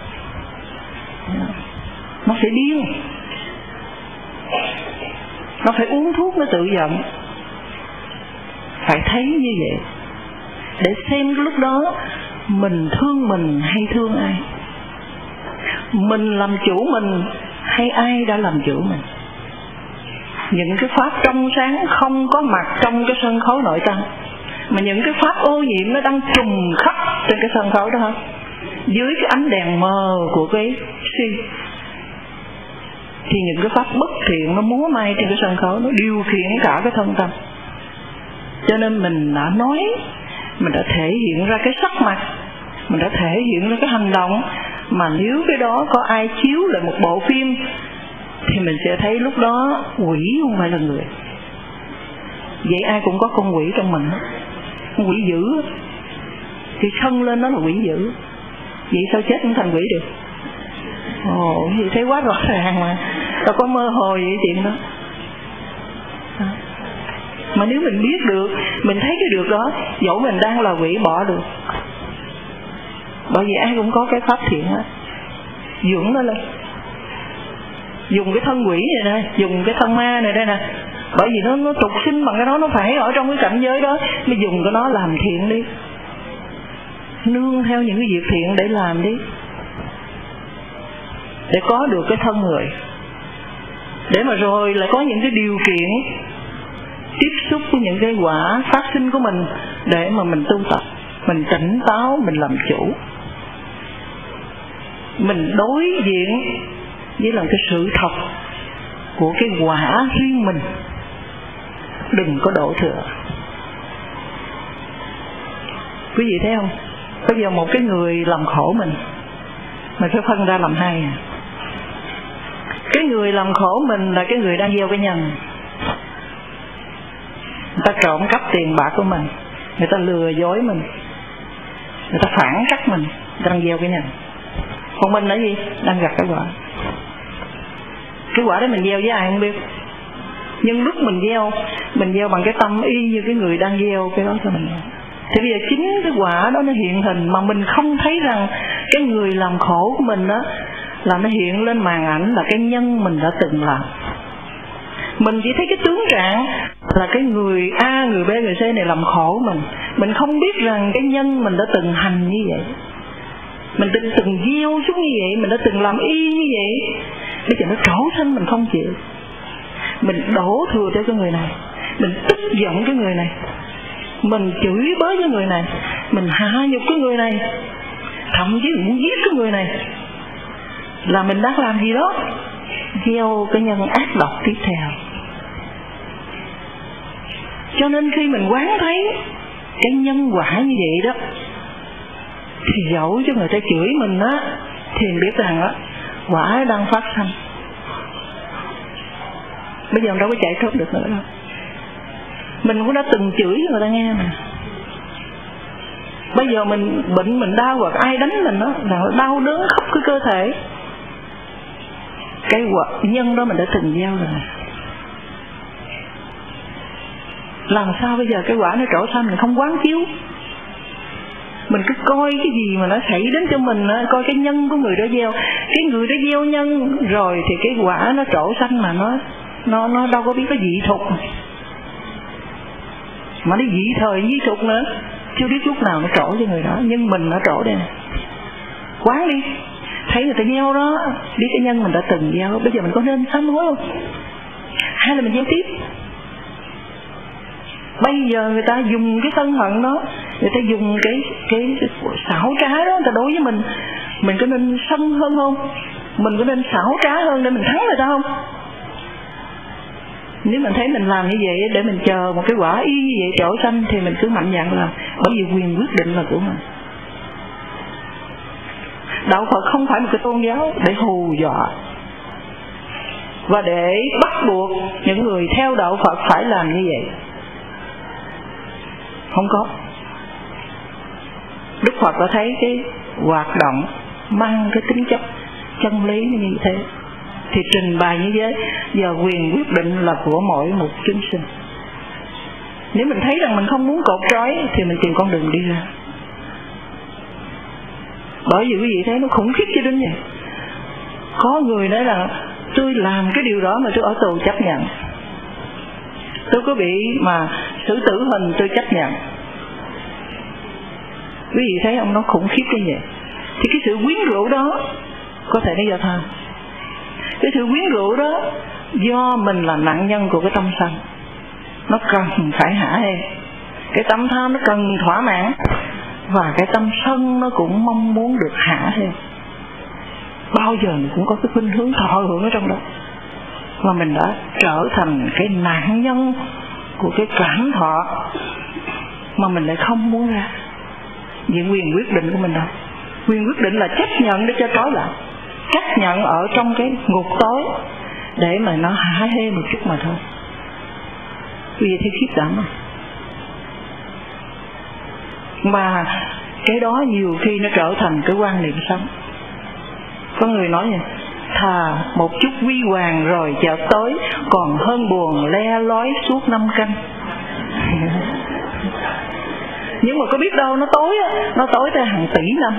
[SPEAKER 1] nó sẽ điên, nó phải uống thuốc nó tự giận. Phải thấy như vậy để xem cái lúc đó mình thương mình hay thương ai, mình làm chủ mình hay ai đã làm chủ mình. Những cái pháp trong sáng không có mặt trong cái sân khấu nội tâm, mà những cái pháp ô nhiễm nó đang trùng khắp trên cái sân khấu đó hết, dưới cái ánh đèn mờ của cái si. Thì những cái pháp bất thiện nó múa may trên cái sân khấu, nó điều khiển cả cái thân tâm. Cho nên mình đã nói, mình đã thể hiện ra cái sắc mặt, mình đã thể hiện ra cái hành động, mà nếu cái đó có ai chiếu lại một bộ phim thì mình sẽ thấy lúc đó quỷ không phải là người. Vậy ai cũng có con quỷ trong mình, con quỷ dữ thì sân lên nó là quỷ dữ. Vậy sao chết cũng thành quỷ được? Ồ, vậy thấy quá rõ ràng mà, đâu có mơ hồ vậy chuyện đó. Mà nếu mình biết được, mình thấy cái được đó, dẫu mình đang là quỷ bỏ được. Bởi vì ai cũng có cái pháp thiện á, dưỡng nó lên. Dùng cái thân quỷ này nè, dùng cái thân ma này đây nè, bởi vì nó nó tục sinh bằng cái đó, nó phải ở trong cái cảnh giới đó, mới dùng cái nó làm thiện đi, nương theo những cái việc thiện để làm đi, để có được cái thân người. để mà rồi lại có những cái điều kiện tiếp xúc với những cái quả phát sinh của mình để mà mình tu tập, mình tỉnh táo, mình làm chủ, mình đối diện với là cái sự thật của cái quả riêng mình, đừng có đổ thừa. Quý vị thấy không? Bây giờ một cái người làm khổ mình, mình phải phân ra làm hai. Cái người làm khổ mình là cái người đang gieo cái nhân. Người ta trộm cắp tiền bạc của mình, người ta lừa dối mình, người ta phản trắc mình, đang gieo cái nhân. Còn mình là gì? Đang gặt cái quả. Cái quả đó mình gieo với ai không biết. Nhưng lúc mình gieo, mình gieo bằng cái tâm y như cái người đang gieo cái đó cho mình. Thì bây giờ chính cái quả đó nó hiện hình mà mình không thấy rằng cái người làm khổ của mình đó là nó hiện lên màn ảnh là cái nhân mình đã từng làm. Mình chỉ thấy cái tướng trạng là cái người A, người B, người C này làm khổ mình. Mình không biết rằng cái nhân mình đã từng hành như vậy, mình đã từng gieo xuống như vậy, mình đã từng làm y như vậy. Bây giờ nó trổ thân mình không chịu, mình đổ thừa cho cái người này, mình tức giận cái người này, mình chửi bới cái người này, mình hạ nhục cái người này, thậm chí muốn giết cái người này, là mình đang làm gì đó? Gieo cái nhân ác độc tiếp theo. Cho nên khi mình quán thấy cái nhân quả như vậy đó, thì dẫu cho người ta chửi mình á, thì mình biết rằng á, quả đang phát sinh. Bây giờ mình đâu có chạy thoát được nữa đâu. Mình cũng đã từng chửi cho người ta nghe mà. Bây giờ mình bệnh, mình đau hoặc ai đánh mình đó, là đau đớn khắp cái cơ thể. Cái quả nhân đó mình đã từng gieo rồi. Làm sao bây giờ cái quả nó trổ xanh mình không quán chiếu? Mình cứ coi cái gì mà nó xảy đến cho mình á, coi cái nhân của người đó gieo. Cái người đó gieo nhân rồi thì cái quả nó trổ xanh mà nó nó nó đâu có biết có dị thục, mà nó dị thời dị thục nữa, chưa biết lúc nào nó trổ cho người đó. Nhưng mình nó trổ đây nè, quán đi, thấy người ta gieo đó, biết cái nhân mình đã từng gieo. Bây giờ mình có nên sám hối không? Hay là mình gieo tiếp? Bây giờ người ta dùng cái thân hận đó, người ta dùng cái cái, cái xảo trá đó, người ta đối với mình, mình có nên sân hơn không? Mình có nên xảo trá hơn để mình thắng người ta không? Nếu mình thấy mình làm như vậy để mình chờ một cái quả y như vậy trổ xanh, thì mình cứ mạnh dạn làm, bởi vì quyền quyết định là của mình. Đạo Phật không phải một cái tôn giáo để hù dọa và để bắt buộc những người theo đạo Phật phải làm như vậy. Không có. Đức Phật đã thấy cái hoạt động mang cái tính chất chân lý như thế, thì trình bày như thế. Giờ quyền quyết định là của mỗi một chúng sinh. Nếu mình thấy rằng mình không muốn cột trói thì mình tìm con đường đi ra. Bởi vì quý vị thấy nó khủng khiếp cho đến vậy. Có người nói là tôi làm cái điều đó mà tôi ở tù chấp nhận, tôi có bị mà xử tử hình tôi chấp nhận. Quý vị thấy ông nó khủng khiếp như vậy. Thì cái sự quyến rũ đó có thể nó do tham. Cái sự quyến rũ đó do mình là nạn nhân của cái tâm sân, nó cần phải hả hê. Cái tâm tham nó cần thỏa mãn, và cái tâm sân nó cũng mong muốn được hả hê. Bao giờ mình cũng có cái khuynh hướng thọ hưởng ở trong đó, mà mình đã trở thành cái nạn nhân của cái cảm thọ mà mình lại không muốn ra. Những quyền quyết định của mình đâu. Quyền quyết định là chấp nhận để cho trói lại, chấp nhận ở trong cái ngục tối để mà nó hả hê một chút mà thôi. Vì thấy khiếp đảm mà. Mà cái đó nhiều khi nó trở thành cái quan niệm sống. Có người nói vậy: thà một chút huy hoàng rồi chợ tối, còn hơn buồn le lói suốt năm canh. Nhưng mà có biết đâu nó tối á, nó tối tới hàng tỷ năm,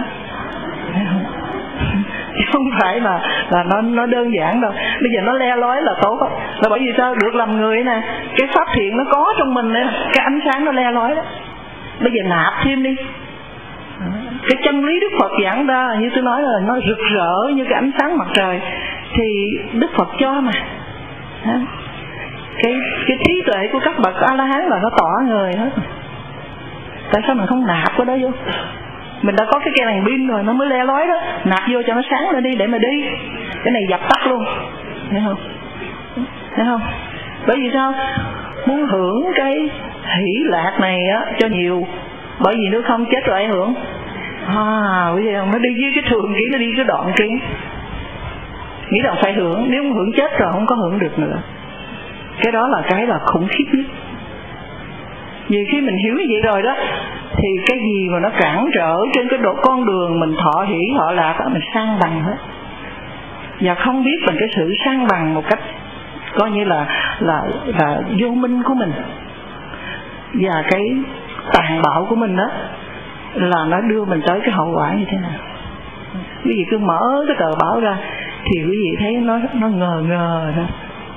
[SPEAKER 1] chứ không phải là là nó nó đơn giản đâu. Bây giờ nó le lói là tốt, là bởi vì sao? Được làm người nè, cái pháp thiện nó có trong mình nè, cái ánh sáng nó le lói đó. Bây giờ nạp thêm đi. Cái chân lý Đức Phật giảng ra, như tôi nói là nó rực rỡ như cái ánh sáng mặt trời, thì Đức Phật cho mà. cái cái trí tuệ của các bậc A La Hán là nó tỏ người hết. Tại sao mình không nạp cái đó vô? Mình đã có cái cây đèn pin rồi, nó mới le lói đó, nạp vô cho nó sáng lên đi để mà đi. Cái này dập tắt luôn, thấy không? Thấy không? Bởi vì sao? Muốn hưởng cái hỷ lạc này á cho nhiều, bởi vì nếu không chết rồi ai hưởng? À, bây giờ nó đi với cái thường kia, nó đi cái đoạn kia, nghĩ rằng phải hưởng, nếu không hưởng chết rồi không có hưởng được nữa. Cái đó là cái là khủng khiếp nhất. Vì khi mình hiểu như vậy rồi đó, thì cái gì mà nó cản trở trên cái độ con đường mình thọ hỷ thọ lạc đó, mình sang bằng hết. Và không biết bằng cái sự sang bằng một cách coi như là là là vô minh của mình và cái tàn bạo của mình đó, là nó đưa mình tới cái hậu quả như thế nào. Quý vị cứ mở cái tờ báo ra thì quý vị thấy nó nó ngờ ngờ thôi.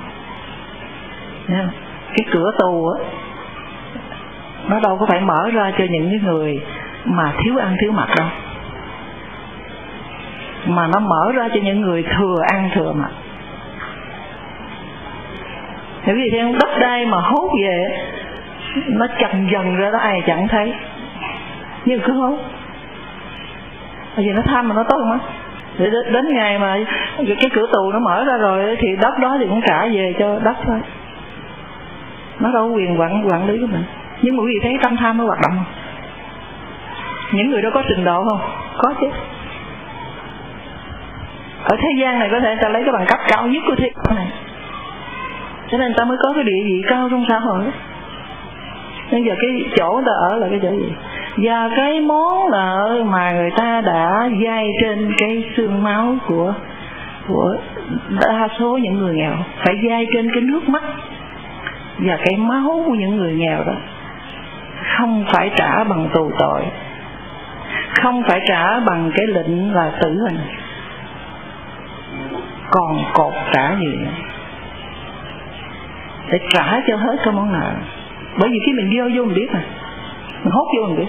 [SPEAKER 1] Cái cửa tù á, nó đâu có phải mở ra cho những cái người mà thiếu ăn thiếu mặc đâu, mà nó mở ra cho những người thừa ăn thừa mặc. Bởi vì theo đất đai mà hốt về, nó chần dần ra đó ai chẳng thấy, nhưng cứ hốt. Bởi vì nó tham mà nó tốt không á. Để đến ngày mà cái cửa tù nó mở ra rồi thì đất đó thì cũng trả về cho đất thôi. Nó đâu có quyền quản, quản lý của mình. Nhưng mà quý vị thấy tâm tham nó hoạt động không? Những người đó có trình độ không? Có chứ. Ở thế gian này có thể ta lấy cái bằng cấp cao nhất của thế gian này, cho nên ta mới có cái địa vị cao trong xã hội. Nên giờ cái chỗ ta ở là cái chỗ gì? Và cái món nợ mà người ta đã dai trên cái xương máu của của đa số những người nghèo, phải dai trên cái nước mắt và cái máu của những người nghèo đó, không phải trả bằng tù tội, không phải trả bằng cái lệnh là tử hình, còn cột trả gì nữa để trả cho hết cái món nợ. Bởi vì khi mình vô vô mình biết mà, mình hốt vô mình biết.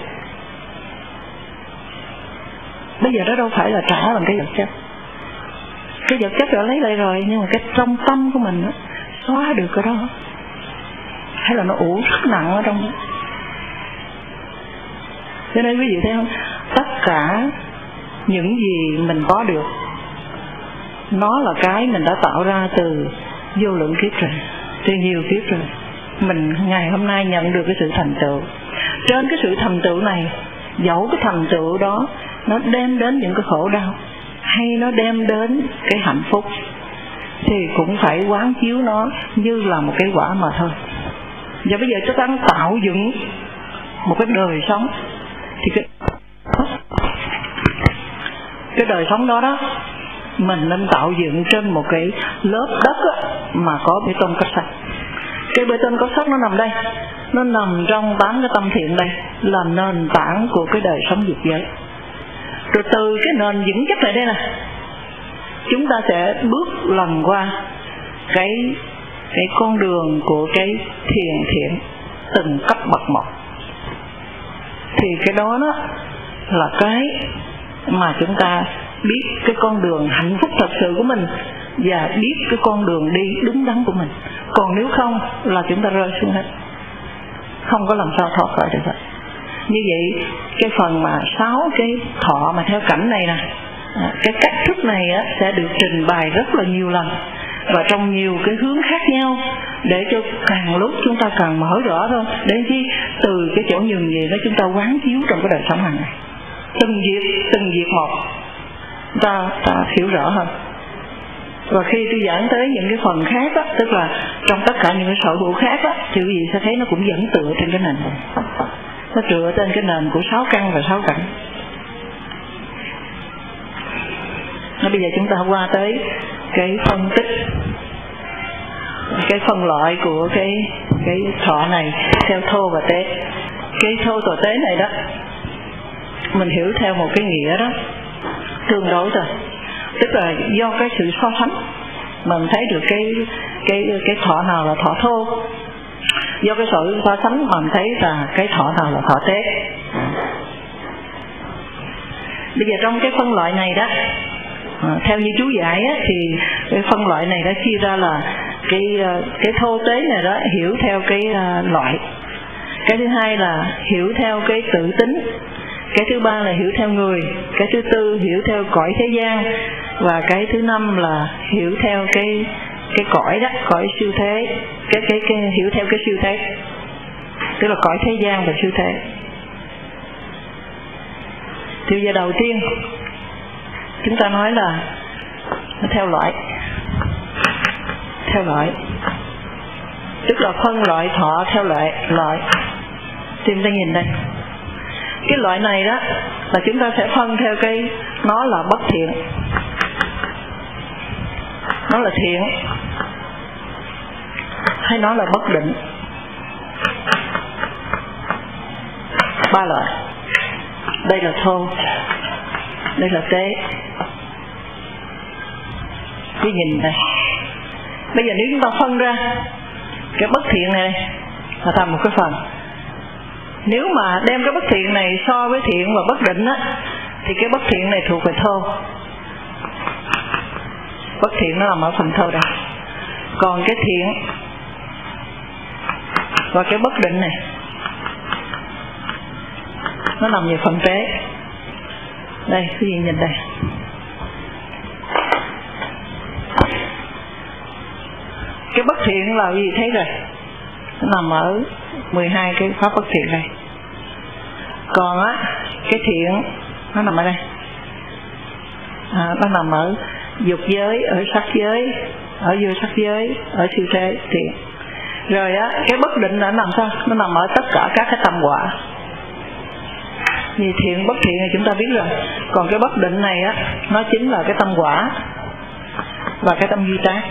[SPEAKER 1] Bây giờ đó đâu phải là trả bằng cái vật chất. Cái vật chất đã lấy lại rồi, nhưng mà cái trong tâm của mình đó, xóa được cái đó, hay là nó ủ rất nặng ở trong đó. Cho nên quý vị thấy không, tất cả những gì mình có được, nó là cái mình đã tạo ra từ vô lượng kiếp rồi, từ nhiều kiếp rồi. Mình ngày hôm nay nhận được cái sự thành tựu. Trên cái sự thành tựu này, dẫu cái thành tựu đó nó đem đến những cái khổ đau hay nó đem đến cái hạnh phúc, thì cũng phải quán chiếu nó như là một cái quả mà thôi. Và bây giờ chúng ta tạo dựng một cái đời sống, thì cái cái đời sống đó đó mình nên tạo dựng trên một cái lớp đất á, mà có bê tông cốt sắt. Cái bê tông cốt sắt nó nằm đây, nó nằm trong tám cái tâm thiện đây, là nền tảng của cái đời sống dục giới. Rồi từ cái nền vững chắc này đây nè, chúng ta sẽ bước lần qua cái cái con đường của cái thiền thiện từng cấp bậc một. Thì cái đó đó là cái mà chúng ta biết cái con đường hạnh phúc thật sự của mình, và biết cái con đường đi đúng đắn của mình. Còn nếu không là chúng ta rơi xuống hết, không có làm sao thoát khỏi được hết. Như vậy cái phần mà sáu cái thọ mà theo cảnh này nè, cái cách thức này á, sẽ được trình bày rất là nhiều lần và trong nhiều cái hướng khác nhau, để cho càng lúc chúng ta càng mở rõ hơn, để chi từ cái chỗ nhường gì đó chúng ta quán chiếu trong cái đời sống hàng ngày, từng việc từng việc một ta ta hiểu rõ hơn. Và khi tôi giảng tới những cái phần khác á, tức là trong tất cả những cái sở hữu khác á, thì quý vị sẽ thấy nó cũng dẫn tựa trên cái nền này, nó tựa trên cái nền của sáu căn và sáu cảnh. Bây giờ chúng ta qua tới cái phân tích cái phân loại của cái cái thọ này theo thô và tế. Cái thô và tế này đó mình hiểu theo một cái nghĩa đó tương đối rồi, tức là do cái sự so sánh mình thấy được cái cái cái thọ nào là thọ thô, do cái sự so sánh mình thấy là cái thọ nào là thọ tế. Bây giờ trong cái phân loại này đó, à, theo như chú giải á, thì cái phân loại này đã chia ra là cái cái thô tế này đó hiểu theo cái loại. Cái thứ hai là hiểu theo cái tự tính. Cái thứ ba là hiểu theo người. Cái thứ tư hiểu theo cõi thế gian. Và cái thứ năm là hiểu theo cái cái cõi đó, cõi siêu thế, cái cái cái hiểu theo cái siêu thế, tức là cõi thế gian và siêu thế. Thì giờ đầu tiên chúng ta nói là nó theo loại, theo loại, tức là phân loại thọ theo loại loại. Thì chúng ta nhìn đây, cái loại này đó là chúng ta sẽ phân theo cái nó là bất thiện, nó là thiện, hay nó là bất định. Ba loại. Đây là thô, đây là tế. Cái nhìn đây, bây giờ nếu chúng ta phân ra cái bất thiện này là thành một cái phần. Nếu mà đem cái bất thiện này so với thiện và bất định á, thì cái bất thiện này thuộc về thô. Bất thiện nó nằm ở phần thô đây. Còn cái thiện và cái bất định này nó nằm về phần tế. Đây, quý vị nhìn đây, cái bất thiện là gì thấy rồi, nó nằm ở mười hai cái pháp bất thiện đây. Còn á, cái thiện nó nằm ở đây, à, nó nằm ở dục giới, ở sắc giới, ở vô sắc giới, ở siêu thế thiện. Rồi á, cái bất định là nó nằm sao? Nó nằm ở tất cả các cái tâm quả. Vì thiện bất thiện thì chúng ta biết rồi. Còn cái bất định này á, nó chính là cái tâm quả và cái tâm duy tác.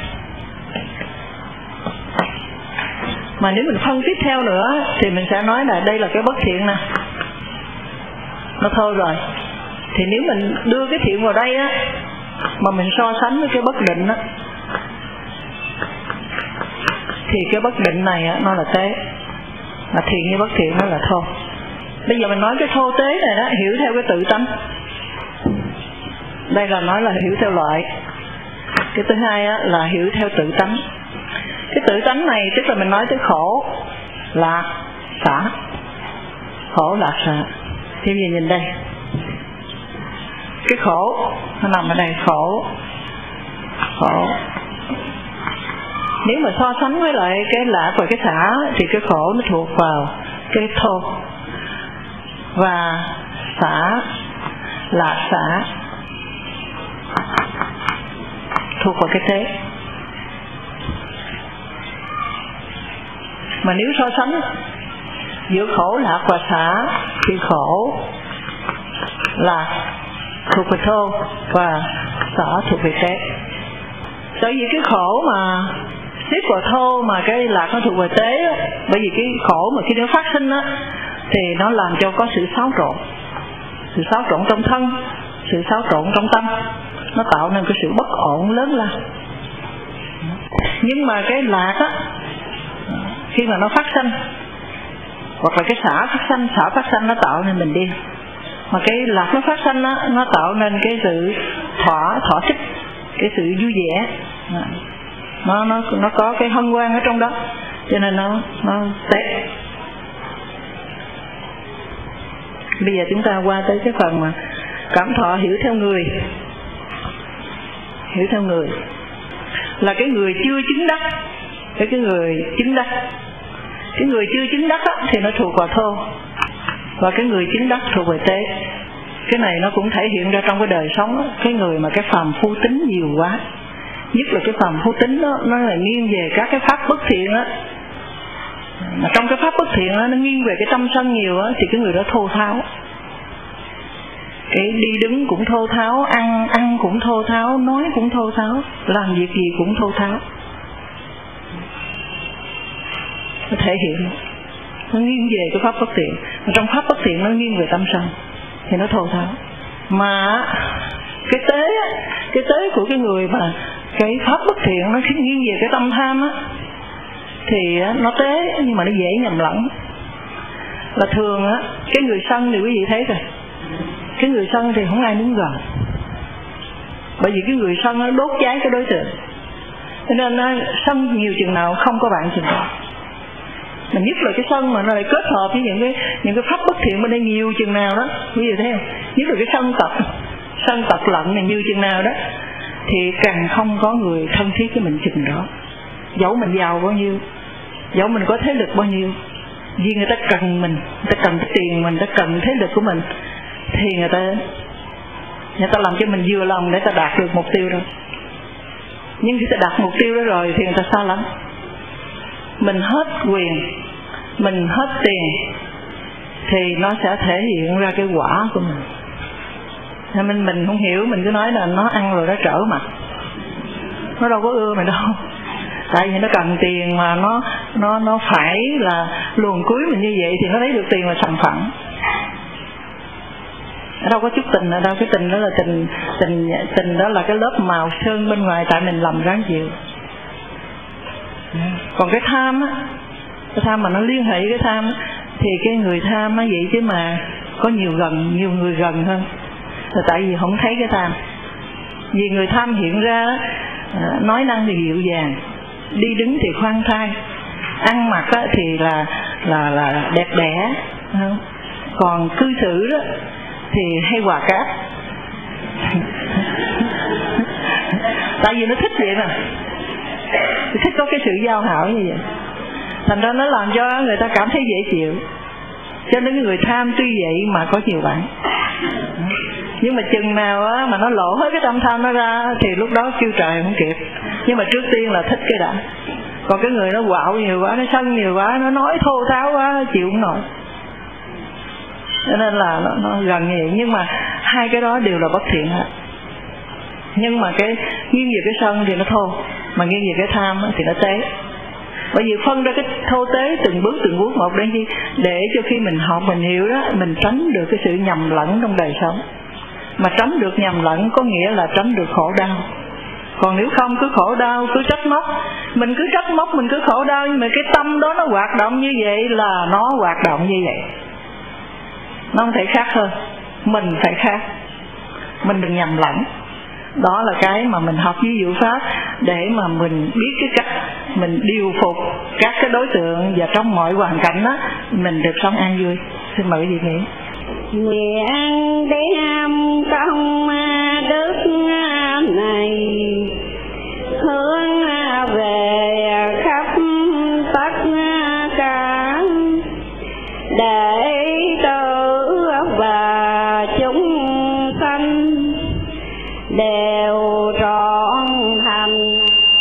[SPEAKER 1] Mà nếu mình phân tích theo nữa thì mình sẽ nói là đây là cái bất thiện nè, nó thôi rồi. Thì nếu mình đưa cái thiện vào đây á, mà mình so sánh với cái bất định á, thì cái bất định này á, nó là tế, mà thiện với bất thiện nó là thô. Bây giờ mình nói cái thô tế này đó, hiểu theo cái tự tánh. Đây là nói là hiểu theo loại. Cái thứ hai á, là hiểu theo tự tánh. Cái tự tánh này tức là mình nói tới khổ, lạc, xả. Khổ, lạc, xả. Thì bây giờ nhìn đây, cái khổ nó nằm ở đây, khổ, khổ. Nếu mà so sánh với lại cái lạc và cái xả thì cái khổ nó thuộc vào cái thô, và xả, lạc, xả thuộc vào cái tế. Mà nếu so sánh giữa khổ, lạc và xả thì khổ, lạc thuộc về thô và xả thuộc về tế. Bởi vì cái khổ mà xếp vào thô mà cái lạc nó thuộc về tế á, bởi vì cái khổ mà khi nó phát sinh á thì nó làm cho có sự xáo trộn, sự xáo trộn trong thân, sự xáo trộn trong tâm, nó tạo nên cái sự bất ổn lớn lao. Nhưng mà cái lạc á, khi mà nó phát sinh, hoặc là cái xả phát sinh, xả phát sinh nó tạo nên mình điên. Mà cái lạc nó phát sinh á, nó tạo nên cái sự thỏa thỏa thích, cái sự vui vẻ. Nó nó nó có cái hân hoan ở trong đó, cho nên nó nó tế. Bây giờ chúng ta qua tới cái phần mà cảm thọ hiểu theo người. Hiểu theo người là cái người chưa chứng đắc, cái cái người chứng đắc. Cái người chưa chứng đắc á, thì nó thuộc vào thô, và cái người chứng đắc thuộc về tế. Cái này nó cũng thể hiện ra trong cái đời sống á, cái người mà cái phàm phu tính nhiều quá, nhất là cái phàm phu tính đó, nó là nghiêng về các cái pháp bất thiện á. Mà trong cái pháp bất thiện á, nó nghiêng về cái tâm sân nhiều á, thì cái người đó thô tháo. Cái đi đứng cũng thô tháo, ăn ăn cũng thô tháo, nói cũng thô tháo, làm việc gì cũng thô tháo. Nó thể hiện nó nghiêng về cái pháp bất thiện. Mà trong pháp bất thiện nó nghiêng về tâm sân thì nó thô tháo. Mà cái tế á, cái tế của cái người mà cái pháp bất thiện nó nghiêng về cái tâm tham á, thì nó tế nhưng mà nó dễ nhầm lẫn. Là thường á, cái người sân thì quý vị thấy rồi, cái người sân thì không ai muốn gần, bởi vì cái người sân nó đốt cháy cái đối tượng. Cho nên nó sân nhiều chừng nào không có bạn chừng nào. Mình nhất là cái sân mà nó lại kết hợp với những cái những cái pháp bất thiện bên đây nhiều chừng nào đó, ví dụ thế không? Nhất là cái sân tật, sân tật lận này nhiều chừng nào đó, thì càng không có người thân thiết với mình chừng đó. Dẫu mình giàu bao nhiêu, dẫu mình có thế lực bao nhiêu, vì người ta cần mình, người ta cần tiền mình, người ta cần thế lực của mình, thì người ta người ta làm cho mình vừa lòng để ta đạt được mục tiêu đó. Nhưng khi ta đạt mục tiêu đó rồi thì người ta xa lắm. Mình hết quyền, mình hết tiền, thì nó sẽ thể hiện ra cái quả của mình. Nên mình, mình không hiểu, mình cứ nói là nó ăn rồi nó trở mặt. Nó đâu có ưa mình đâu. Tại vì nó cần tiền mà nó nó nó phải là luồn cuối mình như vậy thì nó lấy được tiền là sòng phẳng. Đâu có chút tình ở đâu, cái tình đó là tình tình tình đó là cái lớp màu sơn bên ngoài, tại mình lầm ráng chịu. Còn cái tham á, cái tham mà nó liên hệ với cái tham á, thì cái người tham á vậy chứ mà có nhiều gần, nhiều người gần hơn. Là tại vì không thấy cái tham. Vì người tham hiện ra nói năng thì dịu dàng, đi đứng thì khoan thai, ăn mặc á thì là là là đẹp đẽ, không? Còn cư xử đó thì hay hòa cát. Tại vì nó thích vậy nè, thích có cái sự giao hảo như vậy, thành ra nó làm cho người ta cảm thấy dễ chịu. Cho nên người tham tuy vậy mà có nhiều bạn, nhưng mà chừng nào á mà nó lộ hết cái tâm tham nó ra thì lúc đó kêu trời không kịp. Nhưng mà trước tiên là thích cái đã. Còn cái người nó quạo nhiều quá, nó sân nhiều quá, nó nói thô tháo quá, chịu không nổi. Cho nên là nó, nó gần như vậy. Nhưng mà hai cái đó đều là bất thiện hết. Nhưng mà cái nghiêng về cái sân thì nó thô, mà nghiêng về cái tham thì nó tế. Bởi vì phân ra cái thô tế từng bước từng bước một để chi? Để cho khi mình học mình hiểu đó, mình tránh được cái sự nhầm lẫn trong đời sống. Mà tránh được nhầm lẫn có nghĩa là tránh được khổ đau. Còn nếu không cứ khổ đau, cứ trách móc, mình cứ trách móc, mình cứ khổ đau, nhưng mà cái tâm đó nó hoạt động như vậy là nó hoạt động như vậy. Nó không thể khác hơn. Mình phải khác. Mình đừng nhầm lẫn. Đó là cái mà mình học với diệu pháp, để mà mình biết cái cách mình điều phục các cái đối tượng, và trong mọi hoàn cảnh đó mình được sống an vui. Xin mời quý vị nghĩ.
[SPEAKER 2] Nguyện đem công đức này hướng về khắp tất cả đệ tử và chúng sanh đều trọn thành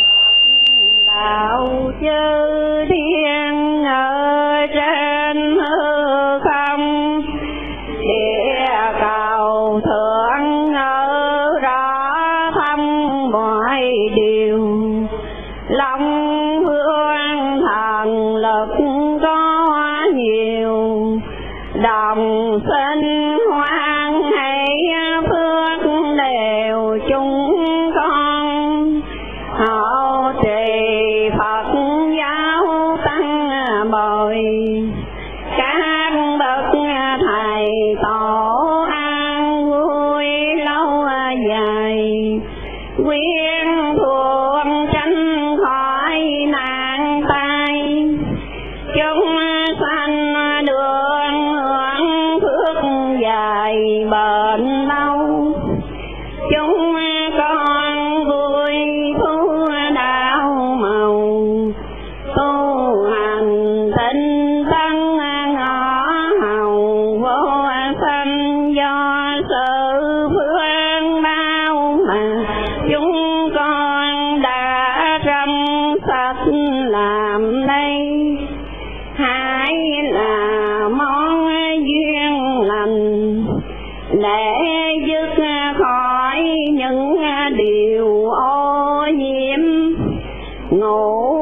[SPEAKER 2] đạo chư thiên ở trên hư không, địa cầu thượng ở rõ thăm mọi điều, long vương thần lực có nhiều, đồng sinh hoan hỷ phước đều chúng con, hộ trì Phật giáo tăng bồi, các bậc thầy tổ an vui lâu dài, quyến thuộc tránh khỏi nạn tai, chúng sanh đường hưởng phước dài bền lâu, chúng con vui thú đạo màu, tu hành tinh tấn ngõ hầu vô sanh, do sự phương bao mà chúng con đã trong sạch làm đây. Hãy là món duyên lành để dứt khỏi những điều ô nhiễm, ngủ